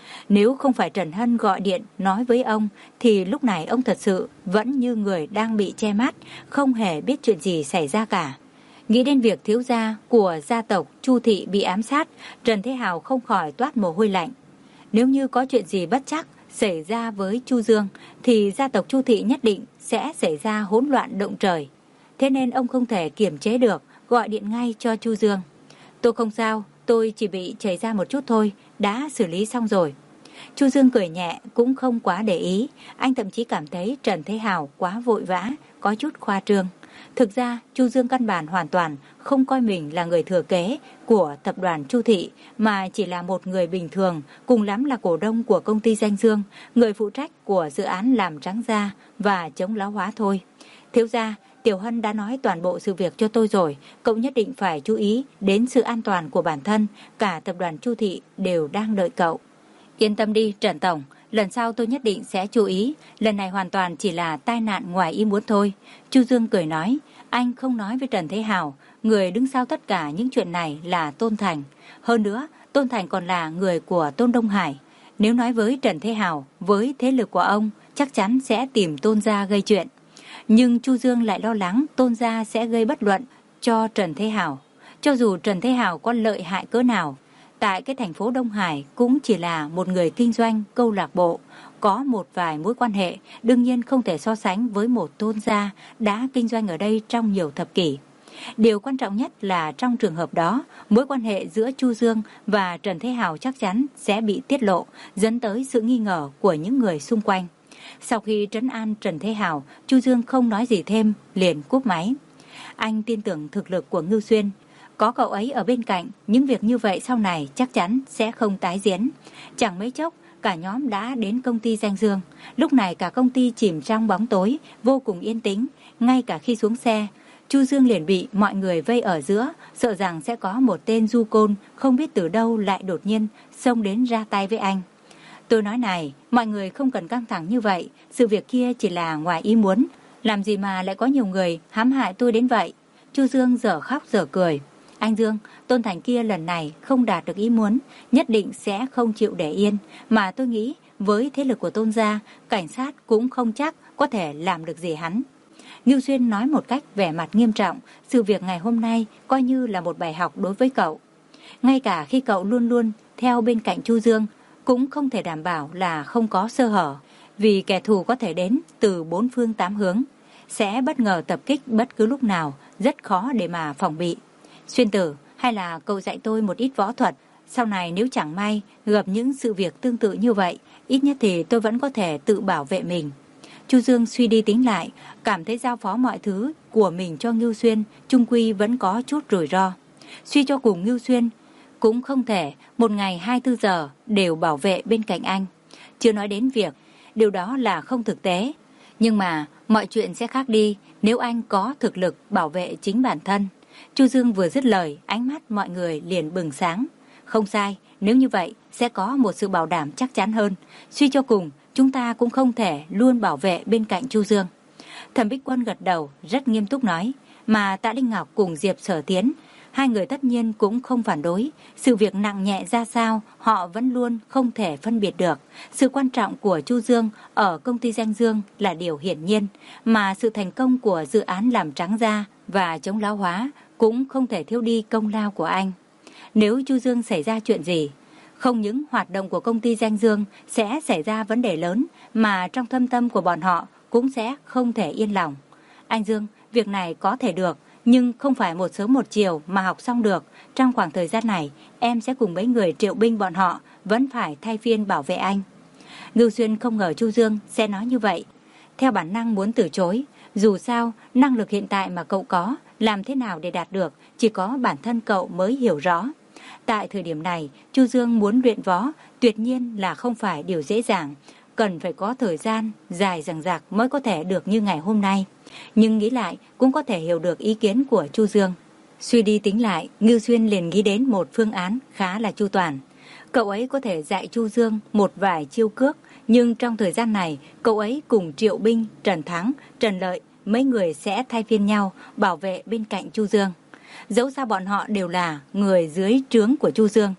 Nếu không phải Trần Hân gọi điện nói với ông thì lúc này ông thật sự vẫn như người đang bị che mắt, không hề biết chuyện gì xảy ra cả. Nghĩ đến việc thiếu gia của gia tộc Chu Thị bị ám sát, Trần Thế Hào không khỏi toát mồ hôi lạnh. Nếu như có chuyện gì bất trắc xảy ra với Chu Dương thì gia tộc Chu Thị nhất định sẽ xảy ra hỗn loạn động trời. Thế nên ông không thể kiềm chế được, gọi điện ngay cho Chu Dương. Tôi không sao, tôi chỉ bị chảy ra một chút thôi, đã xử lý xong rồi. Chu Dương cười nhẹ, cũng không quá để ý. Anh thậm chí cảm thấy Trần Thế Hào quá vội vã, có chút khoa trương. Thực ra, Chu Dương căn bản hoàn toàn không coi mình là người thừa kế của tập đoàn Chu Thị, mà chỉ là một người bình thường, cùng lắm là cổ đông của công ty Danh Dương, người phụ trách của dự án làm trắng da và chống lão hóa thôi. Thiếu gia, Tiểu Hân đã nói toàn bộ sự việc cho tôi rồi, cậu nhất định phải chú ý đến sự an toàn của bản thân, cả tập đoàn Chu Thị đều đang đợi cậu. Yên tâm đi Trần Tổng, lần sau tôi nhất định sẽ chú ý, lần này hoàn toàn chỉ là tai nạn ngoài ý muốn thôi. Chu Dương cười nói, anh không nói với Trần Thế Hào, người đứng sau tất cả những chuyện này là Tôn Thành. Hơn nữa, Tôn Thành còn là người của Tôn Đông Hải. Nếu nói với Trần Thế Hào, với thế lực của ông, chắc chắn sẽ tìm Tôn gia gây chuyện. Nhưng Chu Dương lại lo lắng Tôn gia sẽ gây bất luận cho Trần Thế Hào. Cho dù Trần Thế Hào có lợi hại cỡ nào, tại cái thành phố Đông Hải cũng chỉ là một người kinh doanh câu lạc bộ, có một vài mối quan hệ, đương nhiên không thể so sánh với một Tôn gia đã kinh doanh ở đây trong nhiều thập kỷ. Điều quan trọng nhất là trong trường hợp đó, mối quan hệ giữa Chu Dương và Trần Thế Hào chắc chắn sẽ bị tiết lộ, dẫn tới sự nghi ngờ của những người xung quanh. Sau khi trấn an Trần Thế Hào, Chu Dương không nói gì thêm, liền cúp máy. Anh tin tưởng thực lực của Ngưu Xuyên. Có cậu ấy ở bên cạnh, những việc như vậy sau này chắc chắn sẽ không tái diễn. Chẳng mấy chốc, cả nhóm đã đến công ty Danh Dương. Lúc này cả công ty chìm trong bóng tối, vô cùng yên tĩnh. Ngay cả khi xuống xe, Chu Dương liền bị mọi người vây ở giữa, sợ rằng sẽ có một tên du côn không biết từ đâu lại đột nhiên xông đến ra tay với anh. Tôi nói này, mọi người không cần căng thẳng như vậy, sự việc kia chỉ là ngoài ý muốn, làm gì mà lại có nhiều người hãm hại tôi đến vậy. Chu Dương dở khóc dở cười. Anh Dương, Tôn Thành kia lần này không đạt được ý muốn, nhất định sẽ không chịu để yên, mà tôi nghĩ với thế lực của Tôn gia, cảnh sát cũng không chắc có thể làm được gì hắn. Ngưu Xuyên nói một cách vẻ mặt nghiêm trọng, sự việc ngày hôm nay coi như là một bài học đối với cậu. Ngay cả khi cậu luôn luôn theo bên cạnh Chu Dương, cũng không thể đảm bảo là không có sơ hở, vì kẻ thù có thể đến từ bốn phương tám hướng, sẽ bất ngờ tập kích bất cứ lúc nào, rất khó để mà phòng bị. Xuyên Tử, hay là cậu dạy tôi một ít võ thuật, sau này nếu chẳng may gặp những sự việc tương tự như vậy, ít nhất thì tôi vẫn có thể tự bảo vệ mình. Chu Dương suy đi tính lại, cảm thấy giao phó mọi thứ của mình cho Ngưu Xuyên chung quy vẫn có chút rủi ro. Suy cho cùng Ngưu Xuyên cũng không thể một ngày hai mươi bốn giờ đều bảo vệ bên cạnh anh. Chưa nói đến việc điều đó là không thực tế, nhưng mà mọi chuyện sẽ khác đi nếu anh có thực lực bảo vệ chính bản thân. Chu Dương vừa dứt lời, ánh mắt mọi người liền bừng sáng. Không sai, nếu như vậy sẽ có một sự bảo đảm chắc chắn hơn. Suy cho cùng, chúng ta cũng không thể luôn bảo vệ bên cạnh Chu Dương. Thẩm Bích Quân gật đầu, rất nghiêm túc nói, mà Tạ Linh Ngọc cùng Diệp Sở Tiến, hai người tất nhiên cũng không phản đối. Sự việc nặng nhẹ ra sao, họ vẫn luôn không thể phân biệt được. Sự quan trọng của Chu Dương ở công ty Danh Dương là điều hiển nhiên, mà sự thành công của dự án làm trắng da và chống lão hóa cũng không thể thiếu đi công lao của anh. Nếu Chu Dương xảy ra chuyện gì, không những hoạt động của công ty Danh Dương sẽ xảy ra vấn đề lớn, mà trong thâm tâm của bọn họ cũng sẽ không thể yên lòng. Anh Dương, việc này có thể được, nhưng không phải một sớm một chiều mà học xong được. Trong khoảng thời gian này, em sẽ cùng mấy người Triệu binh bọn họ vẫn phải thay phiên bảo vệ anh. Ngưu Xuyên không ngờ Chu Dương sẽ nói như vậy. Theo bản năng muốn từ chối, dù sao, năng lực hiện tại mà cậu có, làm thế nào để đạt được, chỉ có bản thân cậu mới hiểu rõ. Tại thời điểm này, Chu Dương muốn luyện võ, tuyệt nhiên là không phải điều dễ dàng, cần phải có thời gian dài dằng dặc mới có thể được như ngày hôm nay. Nhưng nghĩ lại cũng có thể hiểu được ý kiến của Chu Dương. Suy đi tính lại, Ngưu Xuyên liền nghĩ đến một phương án khá là chu toàn. Cậu ấy có thể dạy Chu Dương một vài chiêu cước, nhưng trong thời gian này, cậu ấy cùng Triệu binh, Trần Thắng, Trần Lợi, mấy người sẽ thay phiên nhau bảo vệ bên cạnh Chu Dương. Dẫu sao bọn họ đều là người dưới trướng của Chu Dương.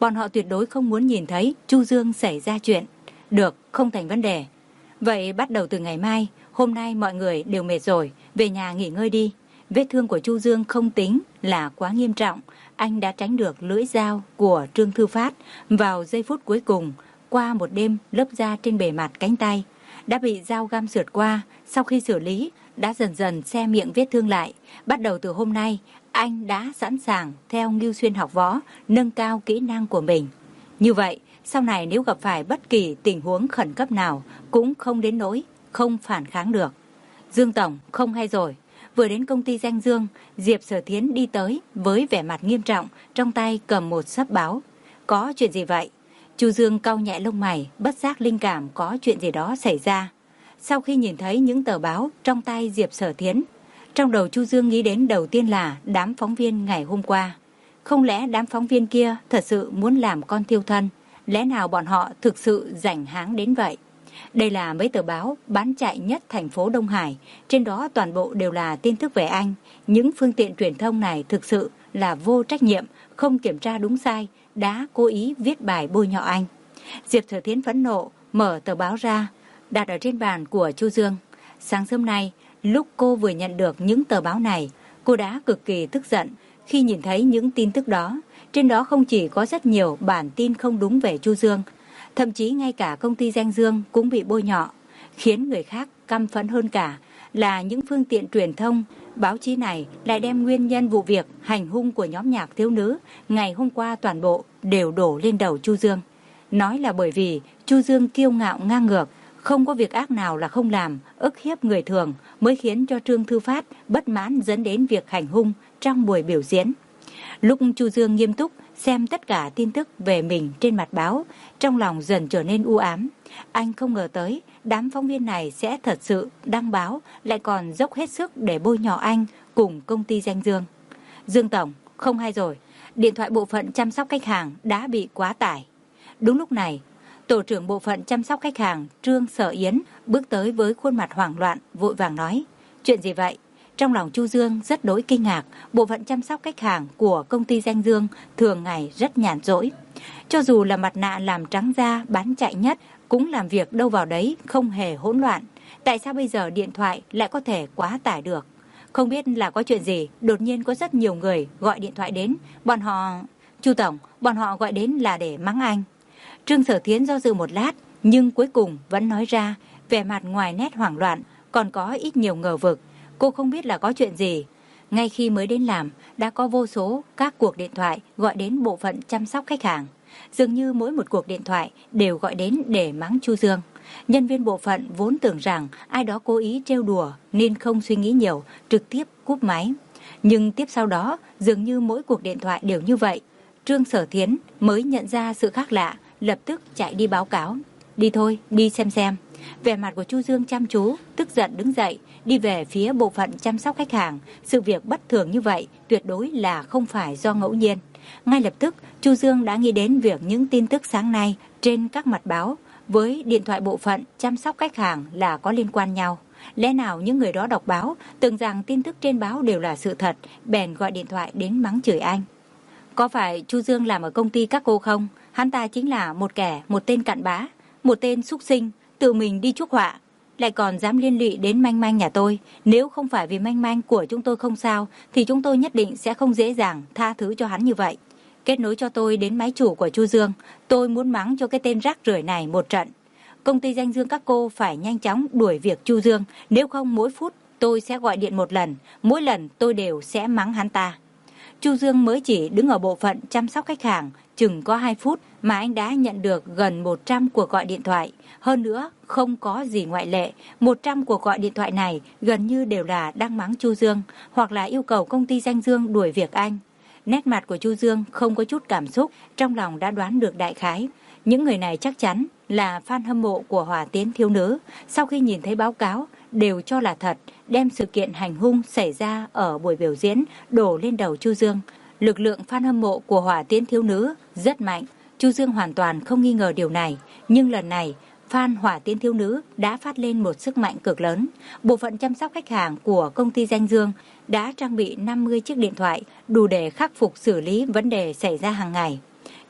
Bọn họ tuyệt đối không muốn nhìn thấy Chu Dương xảy ra chuyện. Được, không thành vấn đề. Vậy bắt đầu từ ngày mai, hôm nay mọi người đều mệt rồi, về nhà nghỉ ngơi đi. Vết thương của Chu Dương không tính là quá nghiêm trọng. Anh đã tránh được lưỡi dao của Trương Thư Phát vào giây phút cuối cùng. Qua một đêm, lớp da trên bề mặt cánh tay đã bị dao găm sượt qua. Sau khi xử lý, đã dần dần xe miệng vết thương lại. Bắt đầu từ hôm nay, anh đã sẵn sàng theo Ngưu Xuyên học võ, nâng cao kỹ năng của mình. Như vậy, sau này nếu gặp phải bất kỳ tình huống khẩn cấp nào, cũng không đến nỗi không phản kháng được. Dương Tổng, không hay rồi. Vừa đến công ty Danh Dương, Diệp Sở Thiến đi tới với vẻ mặt nghiêm trọng, trong tay cầm một xấp báo. Có chuyện gì vậy? Chu Dương cau nhẹ lông mày, bất giác linh cảm có chuyện gì đó xảy ra. Sau khi nhìn thấy những tờ báo trong tay Diệp Sở Thiến, trong đầu Chu Dương nghĩ đến đầu tiên là đám phóng viên ngày hôm qua. Không lẽ đám phóng viên kia thật sự muốn làm con thiêu thân? Lẽ nào bọn họ thực sự rảnh háng đến vậy? Đây là mấy tờ báo bán chạy nhất thành phố Đông Hải, trên đó toàn bộ đều là tin tức về anh. Những phương tiện truyền thông này thực sự là vô trách nhiệm, không kiểm tra đúng sai, đã cố ý viết bài bôi nhọ anh. Diệp Sở Thiến phẫn nộ, mở tờ báo ra, đặt ở trên bàn của Chu Dương. Sáng sớm nay, lúc cô vừa nhận được những tờ báo này, cô đã cực kỳ tức giận khi nhìn thấy những tin tức đó. Trên đó không chỉ có rất nhiều bản tin không đúng về Chu Dương, thậm chí ngay cả công ty Danh Dương cũng bị bôi nhọ. Khiến người khác căm phẫn hơn cả là những phương tiện truyền thông, báo chí này lại đem nguyên nhân vụ việc hành hung của nhóm nhạc thiếu nữ ngày hôm qua toàn bộ đều đổ lên đầu Chu Dương. Nói là bởi vì Chu Dương kiêu ngạo ngang ngược, không có việc ác nào là không làm, ức hiếp người thường mới khiến cho Trương Thư Phát bất mãn dẫn đến việc hành hung trong buổi biểu diễn. Lúc Chu Dương nghiêm túc xem tất cả tin tức về mình trên mặt báo, trong lòng dần trở nên u ám. Anh không ngờ tới đám phóng viên này sẽ thật sự đăng báo, lại còn dốc hết sức để bôi nhọ anh cùng công ty Danh Dương. Dương Tổng, không hay rồi, điện thoại bộ phận chăm sóc khách hàng đã bị quá tải. Đúng lúc này, tổ trưởng bộ phận chăm sóc khách hàng Trương Sở Yến bước tới với khuôn mặt hoảng loạn, vội vàng nói: chuyện gì vậy? Trong lòng Chu Dương rất đối kinh ngạc, bộ phận chăm sóc khách hàng của công ty Danh Dương thường ngày rất nhàn rỗi. Cho dù là mặt nạ làm trắng da bán chạy nhất, cũng làm việc đâu vào đấy, không hề hỗn loạn. Tại sao bây giờ điện thoại lại có thể quá tải được? Không biết là có chuyện gì, đột nhiên có rất nhiều người gọi điện thoại đến. Bọn họ... Chu Tổng, bọn họ gọi đến là để mắng anh. Trương Sở Thiến do dự một lát, nhưng cuối cùng vẫn nói ra, vẻ mặt ngoài nét hoảng loạn, còn có ít nhiều ngờ vực. Cô không biết là có chuyện gì. Ngay khi mới đến làm, đã có vô số các cuộc điện thoại gọi đến bộ phận chăm sóc khách hàng. Dường như mỗi một cuộc điện thoại đều gọi đến để mắng Chu Dương. Nhân viên bộ phận vốn tưởng rằng ai đó cố ý trêu đùa nên không suy nghĩ nhiều, trực tiếp cúp máy. Nhưng tiếp sau đó, dường như mỗi cuộc điện thoại đều như vậy. Trương Sở Thiến mới nhận ra sự khác lạ, lập tức chạy đi báo cáo. Đi thôi, đi xem xem. Vẻ mặt của Chu Dương chăm chú, tức giận đứng dậy, đi về phía bộ phận chăm sóc khách hàng. Sự việc bất thường như vậy tuyệt đối là không phải do ngẫu nhiên. Ngay lập tức, Chu Dương đã nghĩ đến việc những tin tức sáng nay trên các mặt báo với điện thoại bộ phận chăm sóc khách hàng là có liên quan nhau. Lẽ nào những người đó đọc báo, tưởng rằng tin tức trên báo đều là sự thật, bèn gọi điện thoại đến mắng chửi anh. Có phải Chu Dương làm ở công ty các cô không? Hắn ta chính là một kẻ, một tên cặn bã, một tên xúc sinh, tự mình đi chuốc họa, lại còn dám liên lụy đến Manh Manh nhà tôi. Nếu không phải vì Manh Manh của chúng tôi không sao, thì chúng tôi nhất định sẽ không dễ dàng tha thứ cho hắn như vậy. Kết nối cho tôi đến máy chủ của Chu Dương, tôi muốn mắng cho cái tên rác rưởi này một trận. Công ty Danh Dương các cô phải nhanh chóng đuổi việc Chu Dương, nếu không mỗi phút tôi sẽ gọi điện một lần, mỗi lần tôi đều sẽ mắng hắn ta. Chu Dương mới chỉ đứng ở bộ phận chăm sóc khách hàng chừng có hai phút mà anh đã nhận được gần một trăm cuộc gọi điện thoại. Hơn nữa, không có gì ngoại lệ, một trăm cuộc gọi điện thoại này gần như đều là đang mắng Chu Dương hoặc là yêu cầu công ty Danh Dương đuổi việc anh. Nét mặt của Chu Dương không có chút cảm xúc, trong lòng đã đoán được đại khái. Những người này chắc chắn là fan hâm mộ của Hỏa Tiến thiếu nữ. Sau khi nhìn thấy báo cáo, đều cho là thật, đem sự kiện hành hung xảy ra ở buổi biểu diễn đổ lên đầu Chu Dương. Lực lượng fan hâm mộ của Hỏa Tiến thiếu nữ rất mạnh. Chu Dương hoàn toàn không nghi ngờ điều này. Nhưng lần này, fan Hỏa Tiến thiếu nữ đã phát lên một sức mạnh cực lớn. Bộ phận chăm sóc khách hàng của công ty Danh Dương đã trang bị năm mươi chiếc điện thoại đủ để khắc phục xử lý vấn đề xảy ra hàng ngày.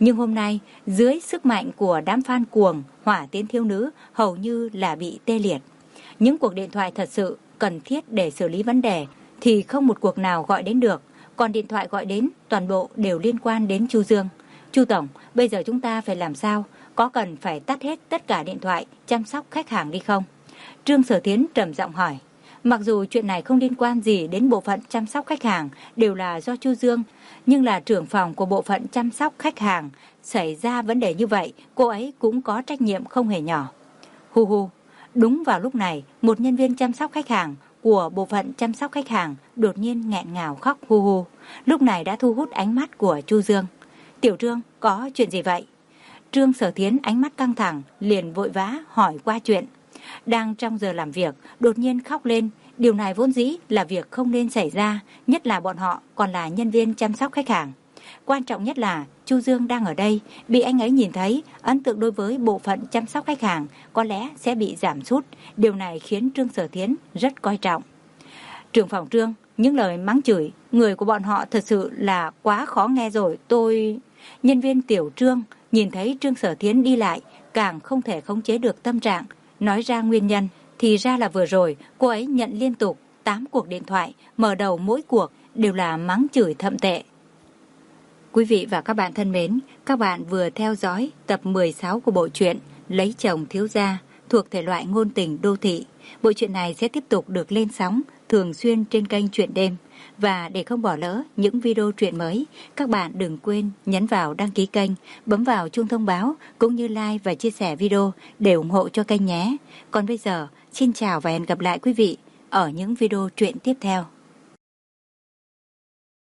Nhưng hôm nay, dưới sức mạnh của đám fan cuồng, hỏa tiến thiếu nữ hầu như là bị tê liệt. Những cuộc điện thoại thật sự cần thiết để xử lý vấn đề thì không một cuộc nào gọi đến được, còn điện thoại gọi đến toàn bộ đều liên quan đến Chu Dương. Chu Tổng, bây giờ chúng ta phải làm sao? Có cần phải tắt hết tất cả điện thoại chăm sóc khách hàng đi không? Trương Sở Thiến trầm giọng hỏi. Mặc dù chuyện này không liên quan gì đến bộ phận chăm sóc khách hàng, đều là do Chu Dương, nhưng là trưởng phòng của bộ phận chăm sóc khách hàng, xảy ra vấn đề như vậy, cô ấy cũng có trách nhiệm không hề nhỏ. Hu hu, đúng vào lúc này, một nhân viên chăm sóc khách hàng của bộ phận chăm sóc khách hàng đột nhiên nghẹn ngào khóc hu hu, lúc này đã thu hút ánh mắt của Chu Dương. Tiểu Trương, có chuyện gì vậy? Trương Sở Thiến ánh mắt căng thẳng, liền vội vã hỏi qua chuyện. Đang trong giờ làm việc, đột nhiên khóc lên, điều này vốn dĩ là việc không nên xảy ra, nhất là bọn họ còn là nhân viên chăm sóc khách hàng. Quan trọng nhất là Chu Dương đang ở đây, bị anh ấy nhìn thấy, ấn tượng đối với bộ phận chăm sóc khách hàng có lẽ sẽ bị giảm sút, điều này khiến Trương Sở Thiến rất coi trọng. Trưởng phòng Trương, những lời mắng chửi, người của bọn họ thật sự là quá khó nghe rồi, tôi... Nhân viên Tiểu Trương nhìn thấy Trương Sở Thiến đi lại, càng không thể khống chế được tâm trạng, nói ra nguyên nhân, thì ra là vừa rồi cô ấy nhận liên tục tám cuộc điện thoại, mở đầu mỗi cuộc đều là mắng chửi thậm tệ. Quý vị và các bạn thân mến, các bạn vừa theo dõi tập mười sáu của bộ truyện Lấy chồng thiếu gia thuộc thể loại ngôn tình đô thị. Bộ truyện này sẽ tiếp tục được lên sóng thường xuyên trên kênh Truyện Đêm. Và để không bỏ lỡ những video truyện mới, các bạn đừng quên nhấn vào đăng ký kênh, bấm vào chuông thông báo cũng như like và chia sẻ video để ủng hộ cho kênh nhé. Còn bây giờ, xin chào và hẹn gặp lại quý vị ở những video truyện tiếp theo.